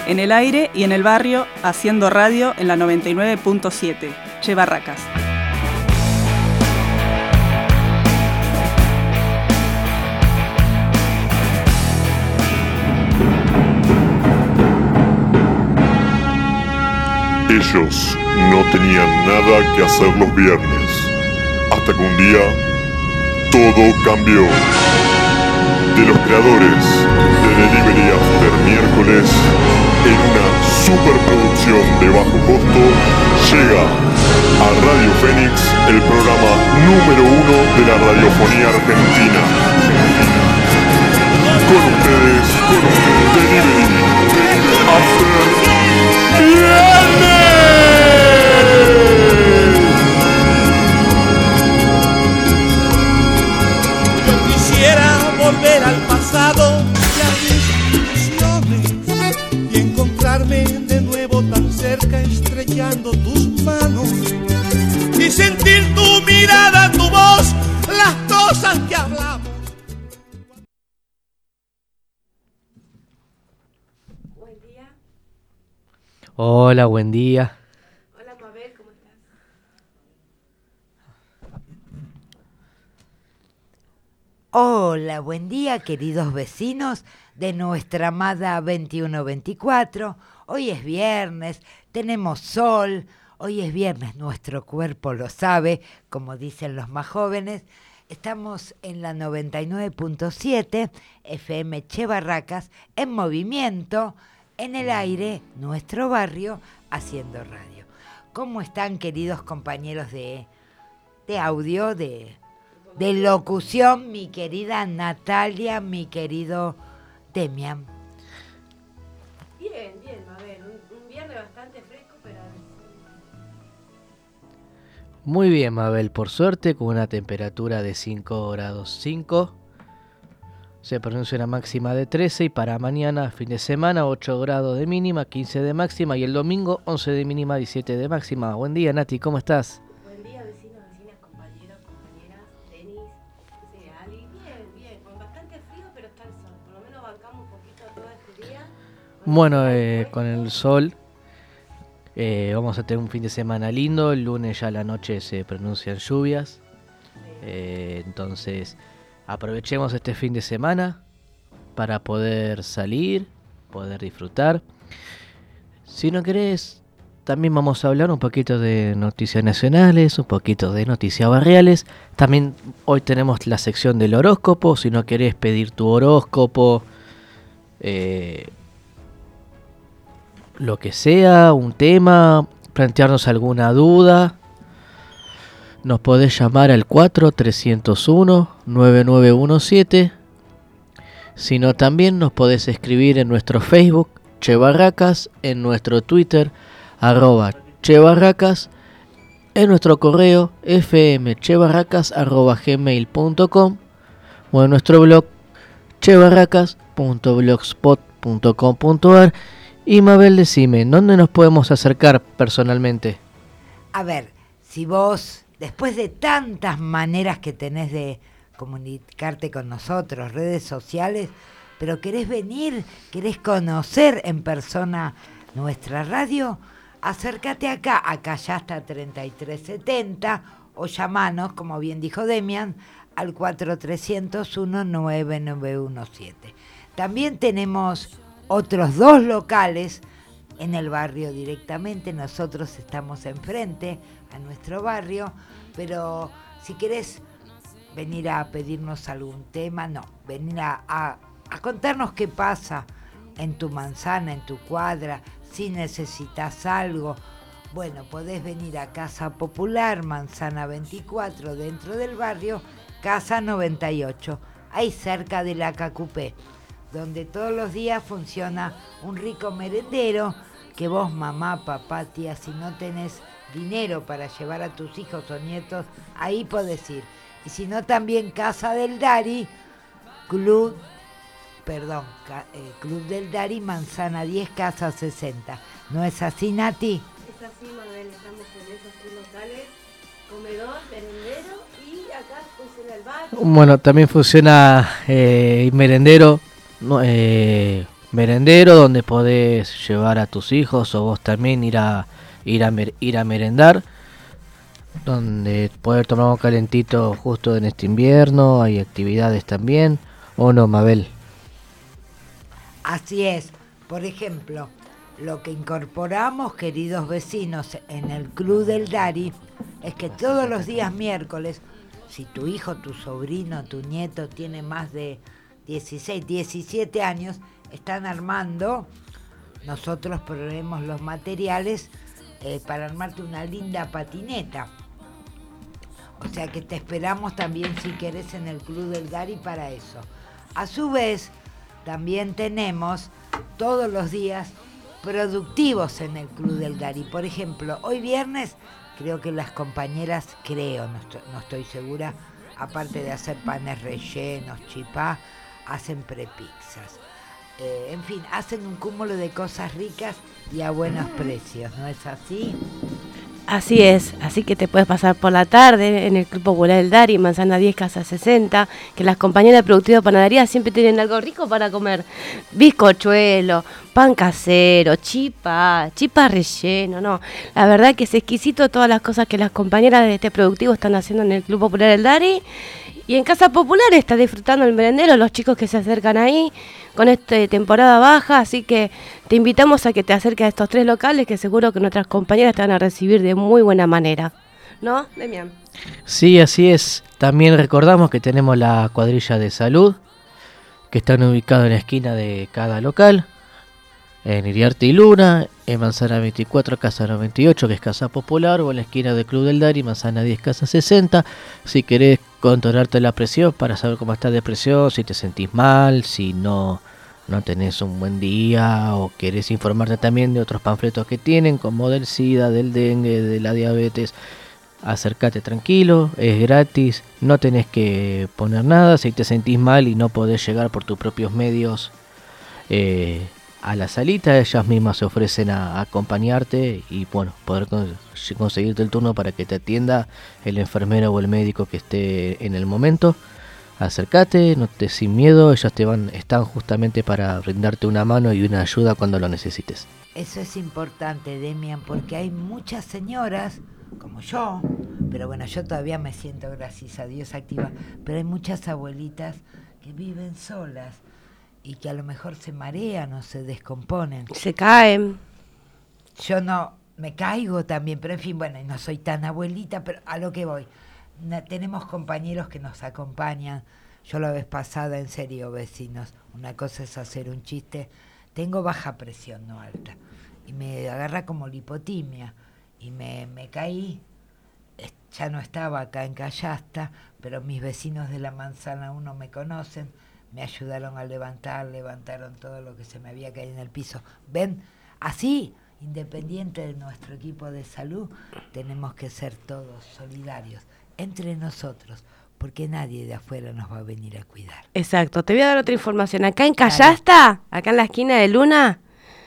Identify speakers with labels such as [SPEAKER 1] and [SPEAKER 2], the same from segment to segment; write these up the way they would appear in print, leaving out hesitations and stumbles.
[SPEAKER 1] En el aire y en el barrio, haciendo radio en la 99.7. Che Barracas.
[SPEAKER 2] Ellos no tenían nada que hacer los viernes, hasta que un día todo cambió. De los creadores de Delivery After miércoles, en una superproducción de bajo costo, llega a Radio Fénix el programa número 1 de la radiofonía argentina. Con ustedes, Delivery After Viernes.
[SPEAKER 3] Yo quisiera volver al pasado y a mis ilusiones y encontrarme de nuevo tan cerca, estrechando tus manos y sentir tu mirada, tu voz, las cosas que hablamos.
[SPEAKER 4] Buen día.
[SPEAKER 5] Hola, buen día.
[SPEAKER 4] Hola Mabel, ¿cómo estás?
[SPEAKER 6] Hola, buen día, queridos vecinos de nuestra amada 2124. Hoy es viernes, tenemos sol. Hoy es viernes, nuestro cuerpo lo sabe, como dicen los más jóvenes. Estamos en la 99.7 FM Che Barracas, en movimiento, en el aire, nuestro barrio, haciendo radio. ¿Cómo están, queridos compañeros de audio, de locución, mi querida Natalia, mi querido Demian?
[SPEAKER 4] Bien, Mabel. Un viernes bastante fresco, pero...
[SPEAKER 5] Muy bien, Mabel, por suerte, con una temperatura de 5 grados 5. Se pronuncia una máxima de 13 y para mañana, fin de semana, 8 grados de mínima, 15 de máxima y el domingo 11 de mínima, 17 de máxima. Buen día, Nati, ¿cómo estás?
[SPEAKER 4] Buen día, vecinos, vecinas, compañeros, compañeras, Denis, Ali. Bien, con bastante frío, pero está el sol. Por lo menos bancamos un poquito todo este día.
[SPEAKER 5] Bueno, con el sol vamos a tener un fin de semana lindo. El lunes ya a la noche se pronuncian lluvias. Entonces aprovechemos este fin de semana para poder salir, poder disfrutar. Si no querés, también vamos a hablar un poquito de noticias nacionales, un poquito de noticias barriales. También hoy tenemos la sección del horóscopo. Si no querés pedir tu horóscopo, lo que sea, un tema, plantearnos alguna duda, nos podés llamar al 4301-9917. Si no, también nos podés escribir en nuestro Facebook, Che Barracas, en nuestro Twitter, @Che Barracas, en nuestro correo, fmchebarracas@gmail.com, o en nuestro blog, chebarracas.blogspot.com.ar. Y Mabel, decime, ¿dónde nos podemos acercar personalmente?
[SPEAKER 6] A ver, si vos, después de tantas maneras que tenés de comunicarte con nosotros, redes sociales, pero querés venir, querés conocer en persona nuestra radio, acércate acá ya está 3370, o llamanos, como bien dijo Demian, al 4301-9917. También tenemos otros 2 locales en el barrio directamente. Nosotros estamos enfrente a nuestro barrio, pero si querés venir a pedirnos algún tema, no, venir a contarnos qué pasa en tu manzana, en tu cuadra, si necesitas algo, bueno, podés venir a Casa Popular, Manzana 24, dentro del barrio, Casa 98, ahí cerca de la Cacupé, donde todos los días funciona un rico merendero que vos, mamá, papá, tía, si no tenés dinero para llevar a tus hijos o nietos, ahí podés ir. Y si no, también Casa del Dari, Club del Dari, Manzana 10, Casa 60. ¿No es así, Nati?
[SPEAKER 4] Es así, Mabel, estamos en esos 3 locales, comedor, merendero y acá funciona el bar.
[SPEAKER 5] Bueno, también funciona merendero, merendero donde podés llevar a tus hijos o vos también ir a merendar, donde poder tomar un calentito justo en este invierno. Hay actividades también, ¿o no, Mabel?
[SPEAKER 6] Así es. Por ejemplo, lo que incorporamos, queridos vecinos, en el Club del Dari, es que todos los días miércoles, si tu hijo, tu sobrino, tu nieto tiene más de 16, 17 años, están armando, nosotros proveemos los materiales para armarte una linda patineta. O sea que te esperamos también si querés en el Club del Dari para eso. A su vez, también tenemos todos los días productivos en el Club del Dari. Por ejemplo, hoy viernes creo que las compañeras, no estoy segura, aparte de hacer panes rellenos, chipá, hacen prepizzas. En fin, hacen un cúmulo de cosas ricas y a buenos precios, ¿no es así?
[SPEAKER 4] Así es, así que te puedes pasar por la tarde en el Club Popular del Dari, Manzana 10, Casa 60, que las compañeras de productivo de panadería siempre tienen algo rico para comer. Bizcochuelo, pan casero, chipa relleno, no. La verdad que es exquisito todas las cosas que las compañeras de este productivo están haciendo en el Club Popular del Dari. Y en Casa Popular está disfrutando el merendero, los chicos que se acercan ahí con esta temporada baja, así que te invitamos a que te acerques a estos 3 locales que seguro que nuestras compañeras te van a recibir de muy buena manera. ¿No, Demian?
[SPEAKER 5] Sí, así es. También recordamos que tenemos la cuadrilla de salud, que están ubicados en la esquina de cada local, en Iriarte y Luna, en Manzana 24, Casa 98, que es Casa Popular, o en la esquina del Club del Dari, Manzana 10, Casa 60. Si querés controlarte la presión para saber cómo estás de presión, si te sentís mal, si no tenés un buen día, o querés informarte también de otros panfletos que tienen, como del SIDA, del dengue, de la diabetes, acércate tranquilo, es gratis, no tenés que poner nada. Si te sentís mal y no podés llegar por tus propios medios a la salita, ellas mismas se ofrecen a acompañarte y bueno, poder conseguirte el turno para que te atienda el enfermero o el médico que esté en el momento. Acércate, no te sin miedo, ellas están justamente para brindarte una mano y una ayuda cuando lo necesites.
[SPEAKER 6] Eso es importante, Demian, porque hay muchas señoras como yo, pero bueno, yo todavía me siento, gracias a Dios, activa, pero hay muchas abuelitas que viven solas y que a lo mejor se marean o se descomponen.
[SPEAKER 4] Se caen.
[SPEAKER 6] Yo no, me caigo también, pero en fin, bueno, no soy tan abuelita, pero a lo que voy. Tenemos compañeros que nos acompañan. Yo la vez pasada, en serio, vecinos, una cosa es hacer un chiste. Tengo baja presión, no alta, y me agarra como lipotimia, y me caí. Ya no estaba acá en Callasta, pero mis vecinos de la Manzana 1 me conocen, me ayudaron a levantaron todo lo que se me había caído en el piso. ¿Ven? Así, independiente de nuestro equipo de salud, tenemos que ser todos solidarios entre nosotros, porque nadie de afuera nos va a venir a cuidar.
[SPEAKER 4] Exacto, te voy a dar otra información. Acá en Callasta, acá en la esquina de Luna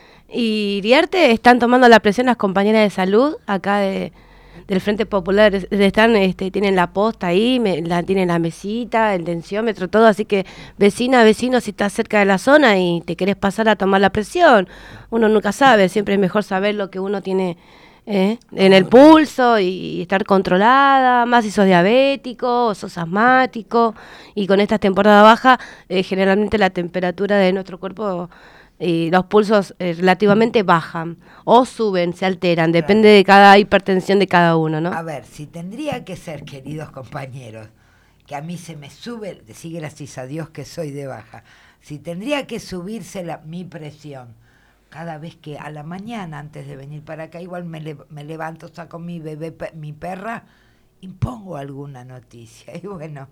[SPEAKER 4] y Iriarte, están tomando la presión las compañeras de salud, acá del Frente Popular, tienen la posta ahí, tienen la mesita, el tensiómetro, todo, así que vecino, si estás cerca de la zona y te querés pasar a tomar la presión, uno nunca sabe, siempre es mejor saber lo que uno tiene en el pulso y estar controlada, más si sos diabético o sos asmático, y con esta temporada baja, generalmente la temperatura de nuestro cuerpo y los pulsos relativamente bajan o suben, se alteran, depende de cada hipertensión de cada uno, ¿no?
[SPEAKER 6] A ver, si tendría que ser, queridos compañeros, que a mí se me sube, decir gracias a Dios que soy de baja, si tendría que subirse mi presión cada vez que a la mañana, antes de venir para acá, igual me levanto, saco mi bebé, mi perra, y pongo alguna noticia. Y bueno,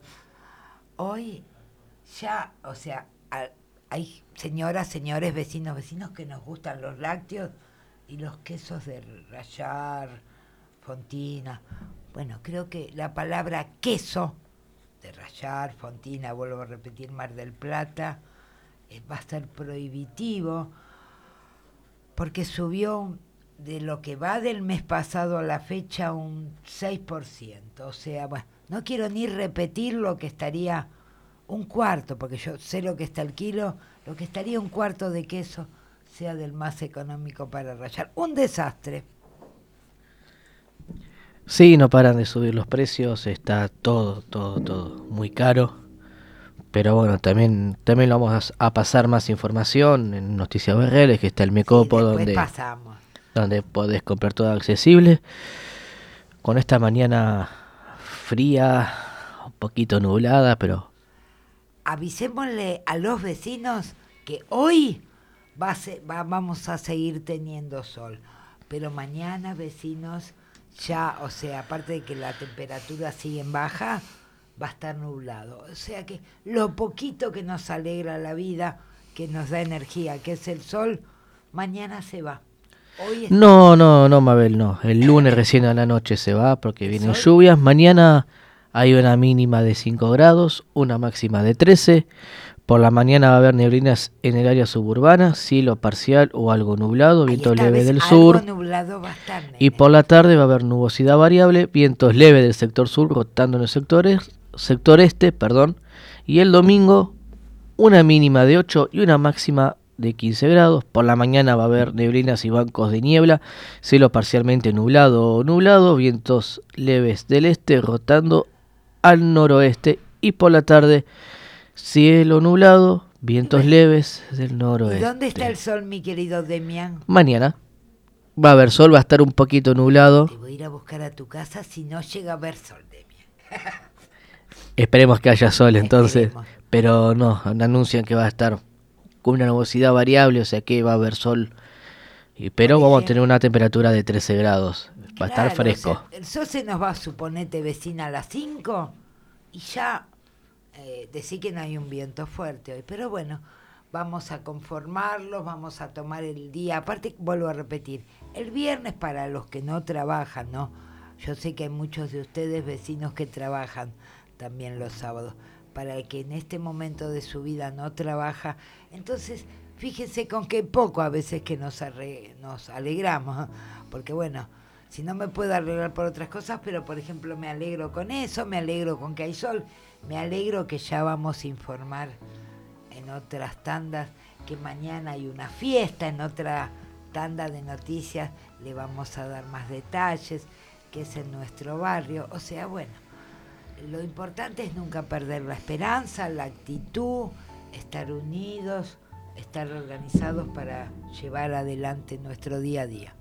[SPEAKER 6] hoy ya, o sea, hay señoras, señores, vecinos que nos gustan los lácteos y los quesos de rallar, Fontina. Bueno, creo que la palabra queso de rallar, Fontina, vuelvo a repetir, Mar del Plata, va a ser prohibitivo porque subió de lo que va del mes pasado a la fecha un 6%. O sea, bueno, no quiero ni repetir lo que estaría un cuarto, porque yo sé lo que está el kilo, lo que estaría un cuarto de queso sea del más económico para rallar. Un desastre.
[SPEAKER 5] Sí, no paran de subir los precios, está todo muy caro. Pero bueno, también lo vamos a pasar más información en Noticias BRL, que está el Mecopo, donde podés comprar todo accesible. Con esta mañana fría, un poquito nublada, pero...
[SPEAKER 6] Avisémosle a los vecinos que hoy vamos a seguir teniendo sol. Pero mañana, vecinos, ya, o sea, aparte de que la temperatura sigue en baja, va a estar nublado. O sea que lo poquito que nos alegra la vida, que nos da energía, que es el sol, mañana se va. Hoy
[SPEAKER 5] No, Mabel, no. El lunes recién a la noche se va porque vienen lluvias. Mañana hay una mínima de 5 grados, una máxima de 13. Por la mañana va a haber neblinas en el área suburbana, cielo parcial o algo nublado, viento leve del sur. Y por la tarde va a haber nubosidad variable, vientos leves del sector sur rotando en el sector este. Y el domingo una mínima de 8 y una máxima de 15 grados. Por la mañana va a haber neblinas y bancos de niebla, cielo parcialmente nublado, vientos leves del este rotando al noroeste. Y por la tarde, cielo nublado, vientos leves del noroeste.
[SPEAKER 6] ¿Y dónde está el sol, mi querido Demian?
[SPEAKER 5] Mañana va a haber sol, va a estar un poquito nublado.
[SPEAKER 6] Te voy a ir a buscar a tu casa si no llega a haber sol, Demian.
[SPEAKER 5] Esperemos que haya sol entonces, pero no, anuncian que va a estar con una nubosidad variable, o sea que va a haber sol. Pero vamos a tener una temperatura de 13 grados, va a estar fresco.
[SPEAKER 6] O sea, el sol se nos va, suponete, vecina, a las 5 y ya... decir que no hay un viento fuerte hoy, pero bueno, vamos a conformarlos, vamos a tomar el día. Aparte, vuelvo a repetir, el viernes para los que no trabajan, ¿no? Yo sé que hay muchos de ustedes vecinos que trabajan también los sábados. Para el que en este momento de su vida no trabaja, entonces fíjense con qué poco a veces que nos alegramos, porque bueno, si no me puedo alegrar por otras cosas, pero por ejemplo me alegro con eso, me alegro con que hay sol. Me alegro que ya vamos a informar en otras tandas que mañana hay una fiesta, en otra tanda de noticias le vamos a dar más detalles, que es en nuestro barrio. O sea, bueno, lo importante es nunca perder la esperanza, la actitud, estar unidos, estar organizados para llevar adelante nuestro día a día.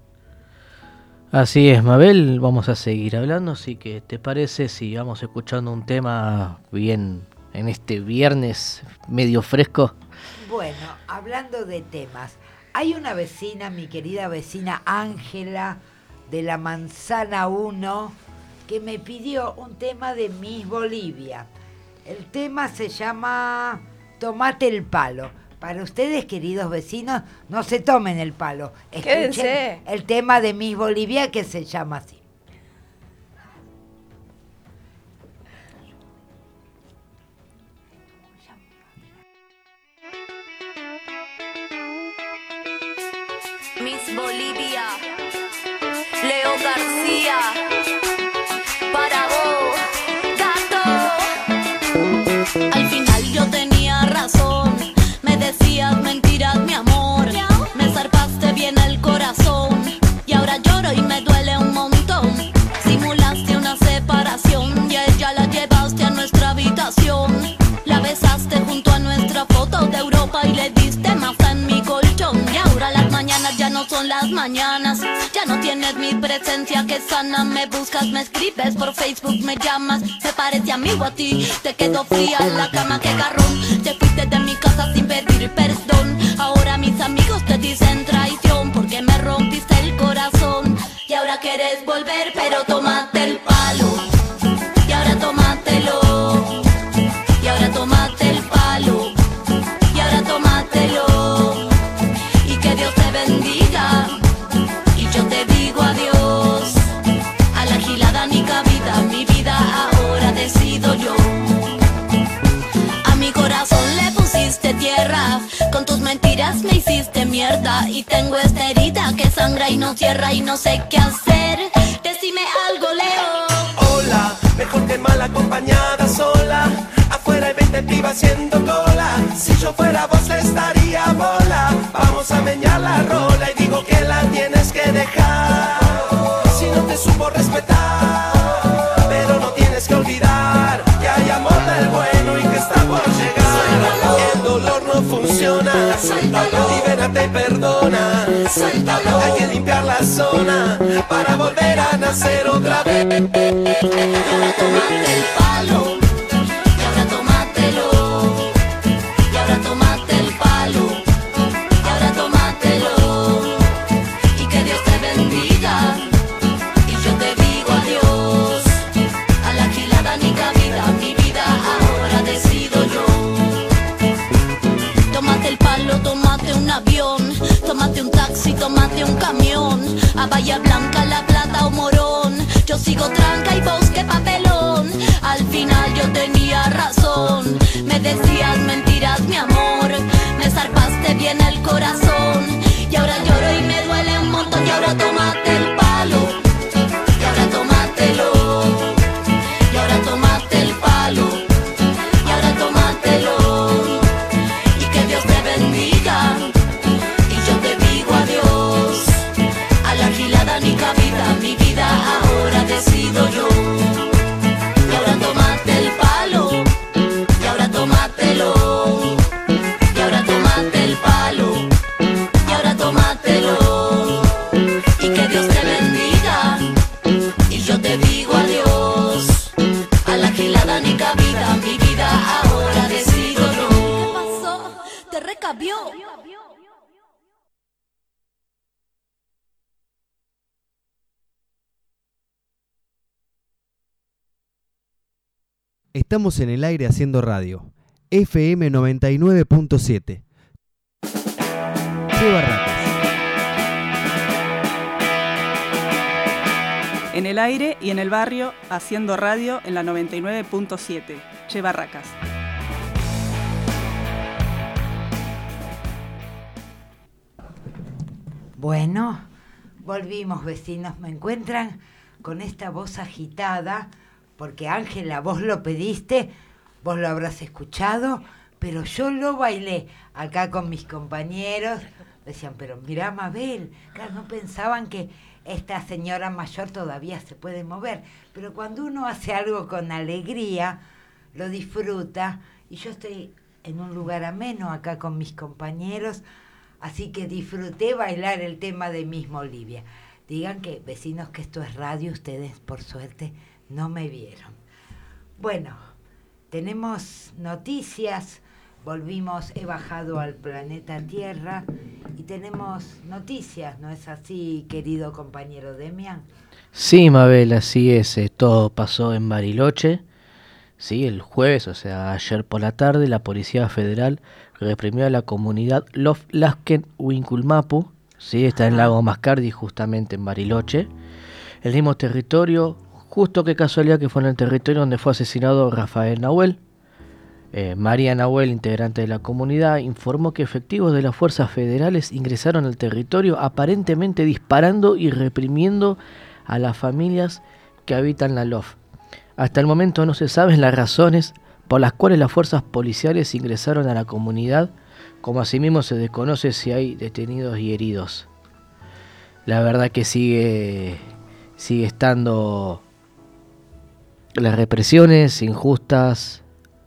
[SPEAKER 5] Así es, Mabel, vamos a seguir hablando, así que ¿te parece si vamos escuchando un tema bien en este viernes medio fresco?
[SPEAKER 6] Bueno, hablando de temas, hay una vecina, mi querida vecina Ángela de la Manzana 1, que me pidió un tema de Miss Bolivia. El tema se llama Tomate el palo. Para ustedes, queridos vecinos, no se tomen el palo. Escuchen el tema de Miss Bolivia, que se llama así.
[SPEAKER 7] Miss Bolivia, Leo García, para vos, gato. Al final yo tenía razón. Decías mentiras, mi amor. Me zarpaste bien el corazón y ahora lloro y me duele un montón. Simulaste una separación y a ella la llevaste a nuestra habitación. La besaste junto a nuestra foto de Europa y le diste masa en mi colchón. Y ahora las mañanas ya no son las mañanas. Ya no tienes mi presencia que sana. Me buscas, me escribes por Facebook, me llamas. Me parece amigo a ti. Te quedo fría en la cama, que garrón. Te fuiste de mi casa sin pedir perdón. Ahora mis amigos te dicen traición porque me rompiste el corazón. Y ahora quieres volver, pero tómate el palo. Y ahora tómatelo. Y ahora tómate el palo. Y ahora tómatelo. Y que Dios te bendiga. Y yo te digo adiós. A la gilada ni cabida. Mi vida ahora decido yo. A mi corazón le pusiste tierra. Con tus mentiras me hiciste mierda. Y tengo esta herida que sangra y no cierra. Y no sé qué hacer. Decime algo, Leo.
[SPEAKER 3] Hola, mejor que mal acompañada sola. Afuera hay 20 pibas haciendo cola. Si yo fuera vos estaría bola. Vamos a meñar la rola y digo que la tienes que dejar. Si no te supo respetar, pero no tienes que olvidar que hay amor del bueno y que está por llegar. El dolor no funciona, libérate y perdona. Hay que limpiar la zona para volver a nacer otra vez.
[SPEAKER 7] Y ahora tomate el palo, y ahora tómatelo, y ahora tomate el palo, y ahora tómatelo, y que Dios te bendiga, y yo te digo adiós, a la gilada ni cabida, mi vida ahora decido yo. Tómate el palo, tómate un avión, tómate un taxi, tómate un camión, a Bahía Blanca, La Plata o Morón. Yo sigo tranca y vos qué papelón. Al final yo tenía razón. Me decías mentiras, mi amor. Me zarpaste bien el corazón. Y ahora lloro y me duele un montón. Y ahora tómate el palo, y ahora tómatelo, y ahora tómate el palo, y ahora tómatelo, y que Dios te bendiga, y yo te digo adiós, a la gilada ni cabida, mi vida ahora decido yo. Y ahora tómate el palo, y ahora tómatelo, y ahora tómate el palo, y ahora tómatelo, y que Dios te bendiga, y yo te digo adiós, a la gilada ni cabida, mi vida ahora decido yo. ¿Qué pasó? ¿Te recabió?
[SPEAKER 8] Estamos en el aire haciendo radio. FM 99.7. Che Barracas.
[SPEAKER 1] En el aire y en el barrio, haciendo radio en la 99.7. Che Barracas.
[SPEAKER 6] Bueno, volvimos, vecinos. Me encuentran con esta voz agitada, porque Ángela, vos lo pediste, vos lo habrás escuchado, pero yo lo bailé acá con mis compañeros. Decían, pero mirá, Mabel, claro, no pensaban que esta señora mayor todavía se puede mover, pero cuando uno hace algo con alegría, lo disfruta, y yo estoy en un lugar ameno acá con mis compañeros, así que disfruté bailar el tema de Misma Olivia. Digan que, vecinos, que esto es radio, ustedes por suerte no me vieron. Bueno, tenemos noticias, volvimos, he bajado al planeta Tierra y tenemos noticias, ¿no es así, querido compañero Demian?
[SPEAKER 5] Sí, Mabel, así es. Todo pasó en Bariloche. Sí, el jueves, o sea, ayer por la tarde, la Policía Federal reprimió a la comunidad Lof Lasken Winculmapu. Sí, está en Lago Mascardi, justamente en Bariloche. El mismo territorio, justo qué casualidad que fue en el territorio donde fue asesinado Rafael Nahuel. María Nahuel, integrante de la comunidad, informó que efectivos de las fuerzas federales ingresaron al territorio aparentemente disparando y reprimiendo a las familias que habitan la LOF. Hasta el momento no se saben las razones por las cuales las fuerzas policiales ingresaron a la comunidad, como asimismo se desconoce si hay detenidos y heridos. La verdad que sigue estando las represiones injustas,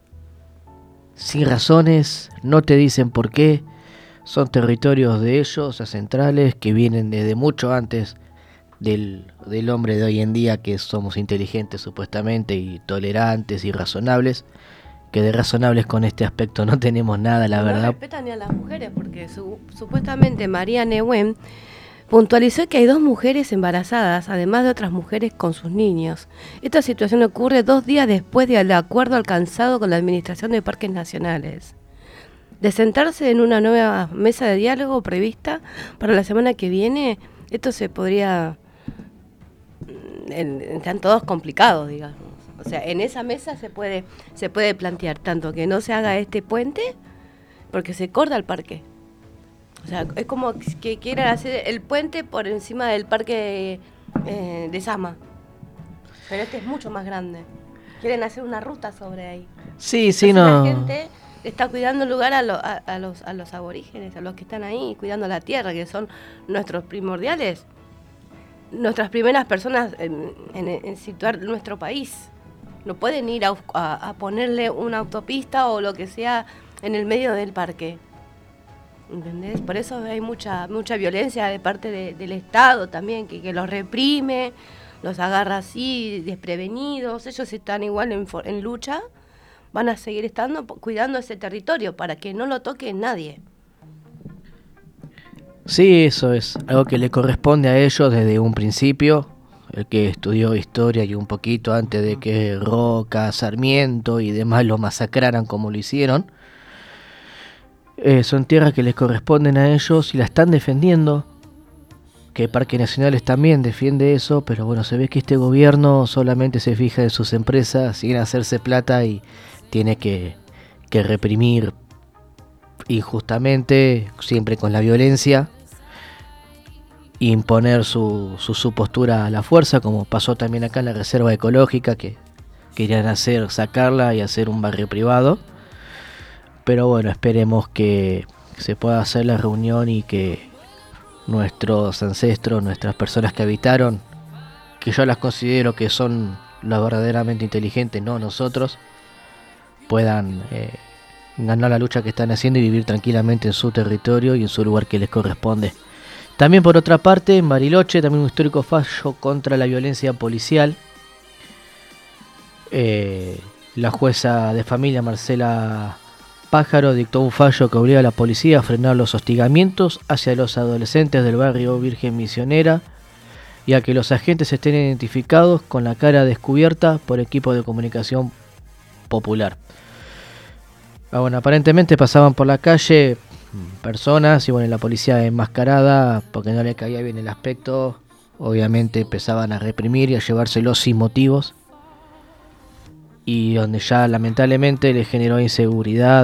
[SPEAKER 5] sin razones, no te dicen por qué. Son territorios de ellos, ancestrales, que vienen desde mucho antes del hombre de hoy en día, que somos inteligentes supuestamente y tolerantes y razonables, que de razonables con este aspecto no tenemos nada, la verdad.
[SPEAKER 4] No respetan ni a las mujeres, porque supuestamente María Nahuel puntualizó que hay 2 mujeres embarazadas, además de otras mujeres con sus niños. Esta situación ocurre 2 días después del acuerdo alcanzado con la Administración de Parques Nacionales, de sentarse en una nueva mesa de diálogo prevista para la semana que viene. Esto se podría... están todos complicados, digamos. O sea, en esa mesa se puede plantear tanto que no se haga este puente, porque se corta el parque. O sea, es como que quieran hacer el puente por encima del parque de Sama. Pero este es mucho más grande. quieren hacer una ruta sobre ahí.
[SPEAKER 5] Sí,
[SPEAKER 4] Entonces
[SPEAKER 5] no.
[SPEAKER 4] La gente está cuidando el lugar a los aborígenes, a los que están ahí, cuidando la tierra, que son nuestros primordiales, nuestras primeras personas en situar nuestro país. No pueden ir a ponerle una autopista o lo que sea en el medio del parque. ¿Entendés? Por eso hay mucha violencia de parte del Estado también, que los reprime, los agarra así, desprevenidos. Ellos están igual en lucha, van a seguir estando cuidando ese territorio para que no lo toque nadie.
[SPEAKER 5] Sí, eso es algo que le corresponde a ellos desde un principio. El que estudió historia y un poquito antes de que Roca, Sarmiento y demás lo masacraran como lo hicieron. Son tierras que les corresponden a ellos y la están defendiendo. Que Parques Nacionales también defiende eso, pero bueno, se ve que este gobierno solamente se fija en sus empresas, siguen a hacerse plata y tiene que reprimir injustamente, siempre con la violencia, imponer su postura a la fuerza, como pasó también acá en la reserva ecológica, que querían sacarla y hacer un barrio privado. Pero bueno, esperemos que se pueda hacer la reunión y que nuestros ancestros, nuestras personas que habitaron, que yo las considero que son las verdaderamente inteligentes, no nosotros, puedan ganar la lucha que están haciendo y vivir tranquilamente en su territorio y en su lugar que les corresponde. También por otra parte, en Bariloche, también un histórico fallo contra la violencia policial. La jueza de familia Marcela Pájaro dictó un fallo que obliga a la policía a frenar los hostigamientos hacia los adolescentes del barrio Virgen Misionera y a que los agentes estén identificados con la cara descubierta por equipo de comunicación popular. Bueno, aparentemente pasaban por la calle personas y bueno, la policía enmascarada, porque no le caía bien el aspecto, obviamente empezaban a reprimir y a llevárselos sin motivos. Y donde ya lamentablemente le generó inseguridad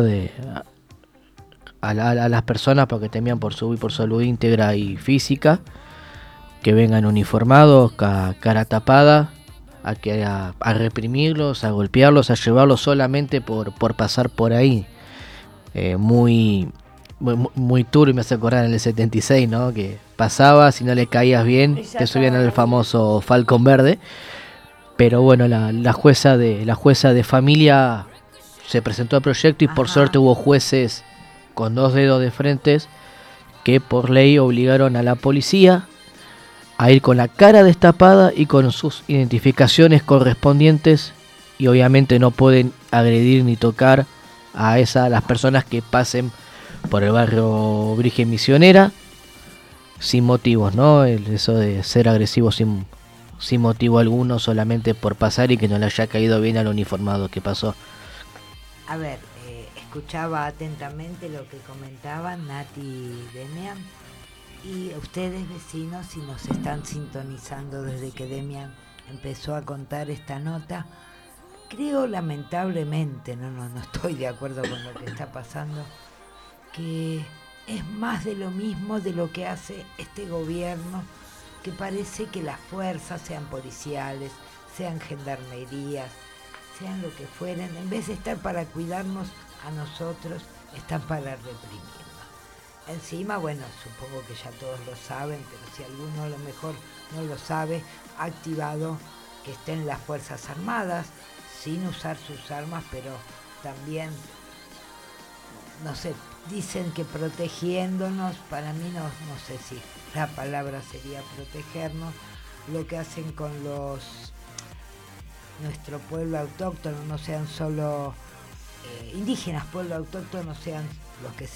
[SPEAKER 5] a las personas porque temían por su salud íntegra y física, que vengan uniformados, cara tapada, a reprimirlos, a golpearlos, a llevarlos solamente por pasar por ahí. Muy turbio, me hace acordar en el 76, ¿no? Que pasaba, si no le caías bien, te subían al famoso Falcon Verde. Pero bueno, la jueza de familia se presentó al proyecto y por suerte hubo jueces con 2 dedos de frente que por ley obligaron a la policía a ir con la cara destapada y con sus identificaciones correspondientes, y obviamente no pueden agredir ni tocar a las personas que pasen por el barrio Virgen Misionera sin motivos, ¿no? Eso de ser agresivo sin motivo alguno, solamente por pasar y que no le haya caído bien al uniformado que pasó.
[SPEAKER 6] A ver, escuchaba atentamente lo que comentaban Nati y Demian, y ustedes vecinos, si nos están sintonizando desde que Demian empezó a contar esta nota, creo lamentablemente, no estoy de acuerdo con lo que está pasando, que es más de lo mismo de lo que hace este gobierno, que parece que las fuerzas, sean policiales, sean gendarmerías, sean lo que fueren, en vez de estar para cuidarnos a nosotros, están para reprimirnos. Encima, bueno, supongo que ya todos lo saben, pero si alguno a lo mejor no lo sabe, ha activado que estén las Fuerzas Armadas, sin usar sus armas, pero también, no sé, dicen que protegiéndonos, para mí no sé si la palabra sería protegernos, lo que hacen con nuestro pueblo autóctono, no sean solo indígenas, pueblo autóctono, sean los que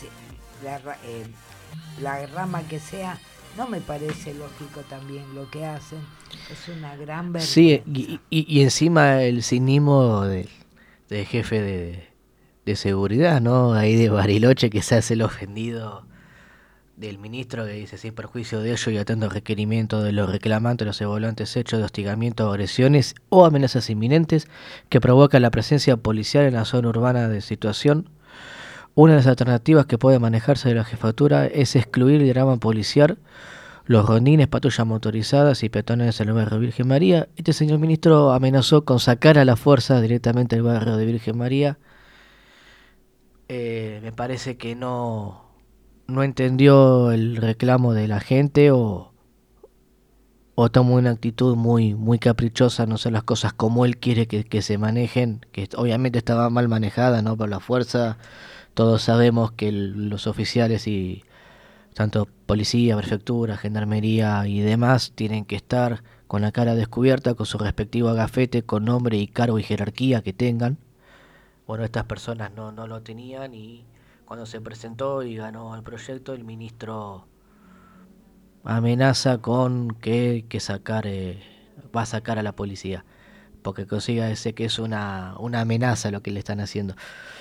[SPEAKER 6] la rama que sea, no me parece lógico también lo que hacen, es una gran vergüenza.
[SPEAKER 5] Sí, y encima el cinismo del jefe de seguridad, ¿no? Ahí de Bariloche, que se hace el ofendido del ministro, que dice: sin perjuicio de ello y atento al requerimiento de los reclamantes, los evaluantes hechos de hostigamiento, agresiones o amenazas inminentes que provocan la presencia policial en la zona urbana de situación. Una de las alternativas que puede manejarse de la jefatura es excluir el drama policial, los rondines, patrullas motorizadas y peatones en el barrio Virgen María. Este señor ministro amenazó con sacar a la fuerza directamente del barrio de Virgen María. Me parece que no entendió el reclamo de la gente o tomó una actitud muy caprichosa, no sé las cosas como él quiere que se manejen, que obviamente estaba mal manejada, ¿no? Por la fuerza. Todos sabemos que los oficiales y tanto policía, prefectura, gendarmería y demás tienen que estar con la cara descubierta, con su respectivo agafete, con nombre y cargo y jerarquía que tengan. Bueno, estas personas no lo tenían y cuando se presentó y ganó el proyecto, el ministro amenaza con que va a sacar a la policía, porque consiga ese que es una amenaza lo que le están haciendo.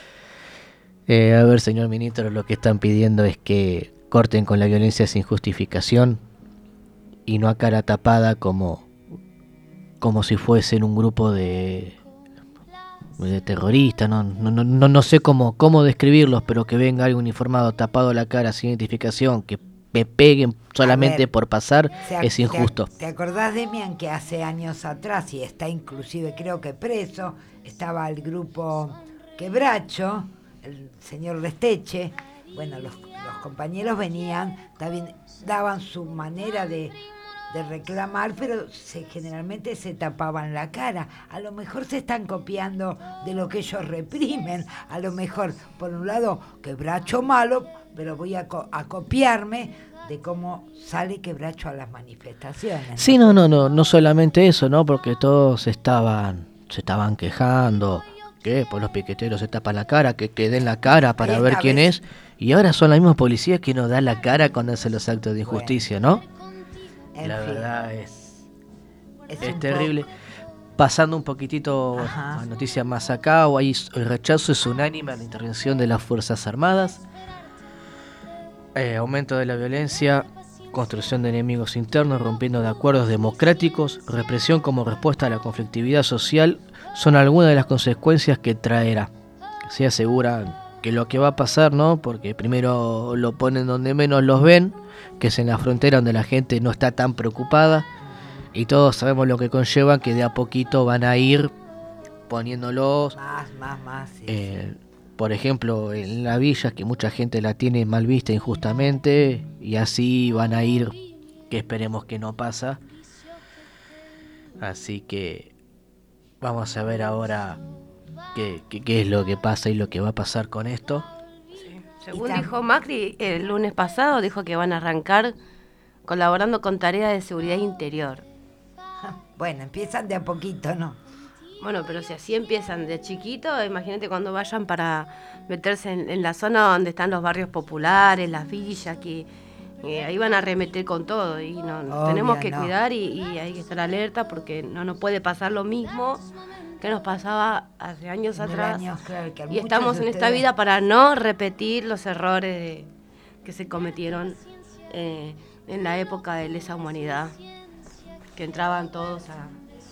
[SPEAKER 5] A ver, señor ministro, lo que están pidiendo es que corten con la violencia sin justificación y no a cara tapada como si fuesen un grupo de terroristas, no sé cómo describirlos, pero que venga algo uniformado tapado la cara sin identificación, que me peguen solamente por pasar, es injusto.
[SPEAKER 6] ¿Te acordás, Demian, que hace años atrás, y está inclusive creo que preso, estaba el grupo Quebracho, el señor Resteche? Bueno, los compañeros venían, también daban su manera de reclamar, pero generalmente se tapaban la cara. A lo mejor se están copiando de lo que ellos reprimen. A lo mejor, por un lado, Quebracho malo, pero voy a copiarme de cómo sale Quebracho a las manifestaciones.
[SPEAKER 5] Sí, no solamente eso, ¿no? Porque todos se estaban quejando, que por los piqueteros se tapan la cara, que den la cara para ver quién es, y ahora son las mismas policías que nos dan la cara cuando hacen los actos de injusticia, ¿no? La verdad es terrible. Pasando un poquitito a noticias más acá, ahí el rechazo es unánime a la intervención de las Fuerzas Armadas. Aumento de la violencia, construcción de enemigos internos, rompiendo de acuerdos democráticos, represión como respuesta a la conflictividad social, son algunas de las consecuencias que traerá. Se asegura que lo que va a pasar, ¿no? Porque primero lo ponen donde menos los ven, que es en la frontera donde la gente no está tan preocupada, y todos sabemos lo que conlleva, que de a poquito van a ir poniéndolos
[SPEAKER 6] más sí.
[SPEAKER 5] Por ejemplo, en la villa, que mucha gente la tiene mal vista injustamente, y así van a ir, que esperemos que no pasa. Así que vamos a ver ahora qué es lo que pasa y lo que va a pasar con esto.
[SPEAKER 4] Sí. Según dijo Macri el lunes pasado, dijo que van a arrancar colaborando con tareas de seguridad interior.
[SPEAKER 6] Bueno, empiezan de a poquito, ¿no?
[SPEAKER 4] Bueno, pero si así empiezan de chiquito, imagínate cuando vayan para meterse en la zona donde están los barrios populares, las villas, que ahí van a arremeter con todo y tenemos que cuidar y hay que estar alerta porque no nos puede pasar lo mismo que nos pasaba hace años atrás.
[SPEAKER 6] Claro,
[SPEAKER 4] y estamos en esta vida para no repetir los errores que se cometieron en la época de lesa humanidad, que entraban todos a...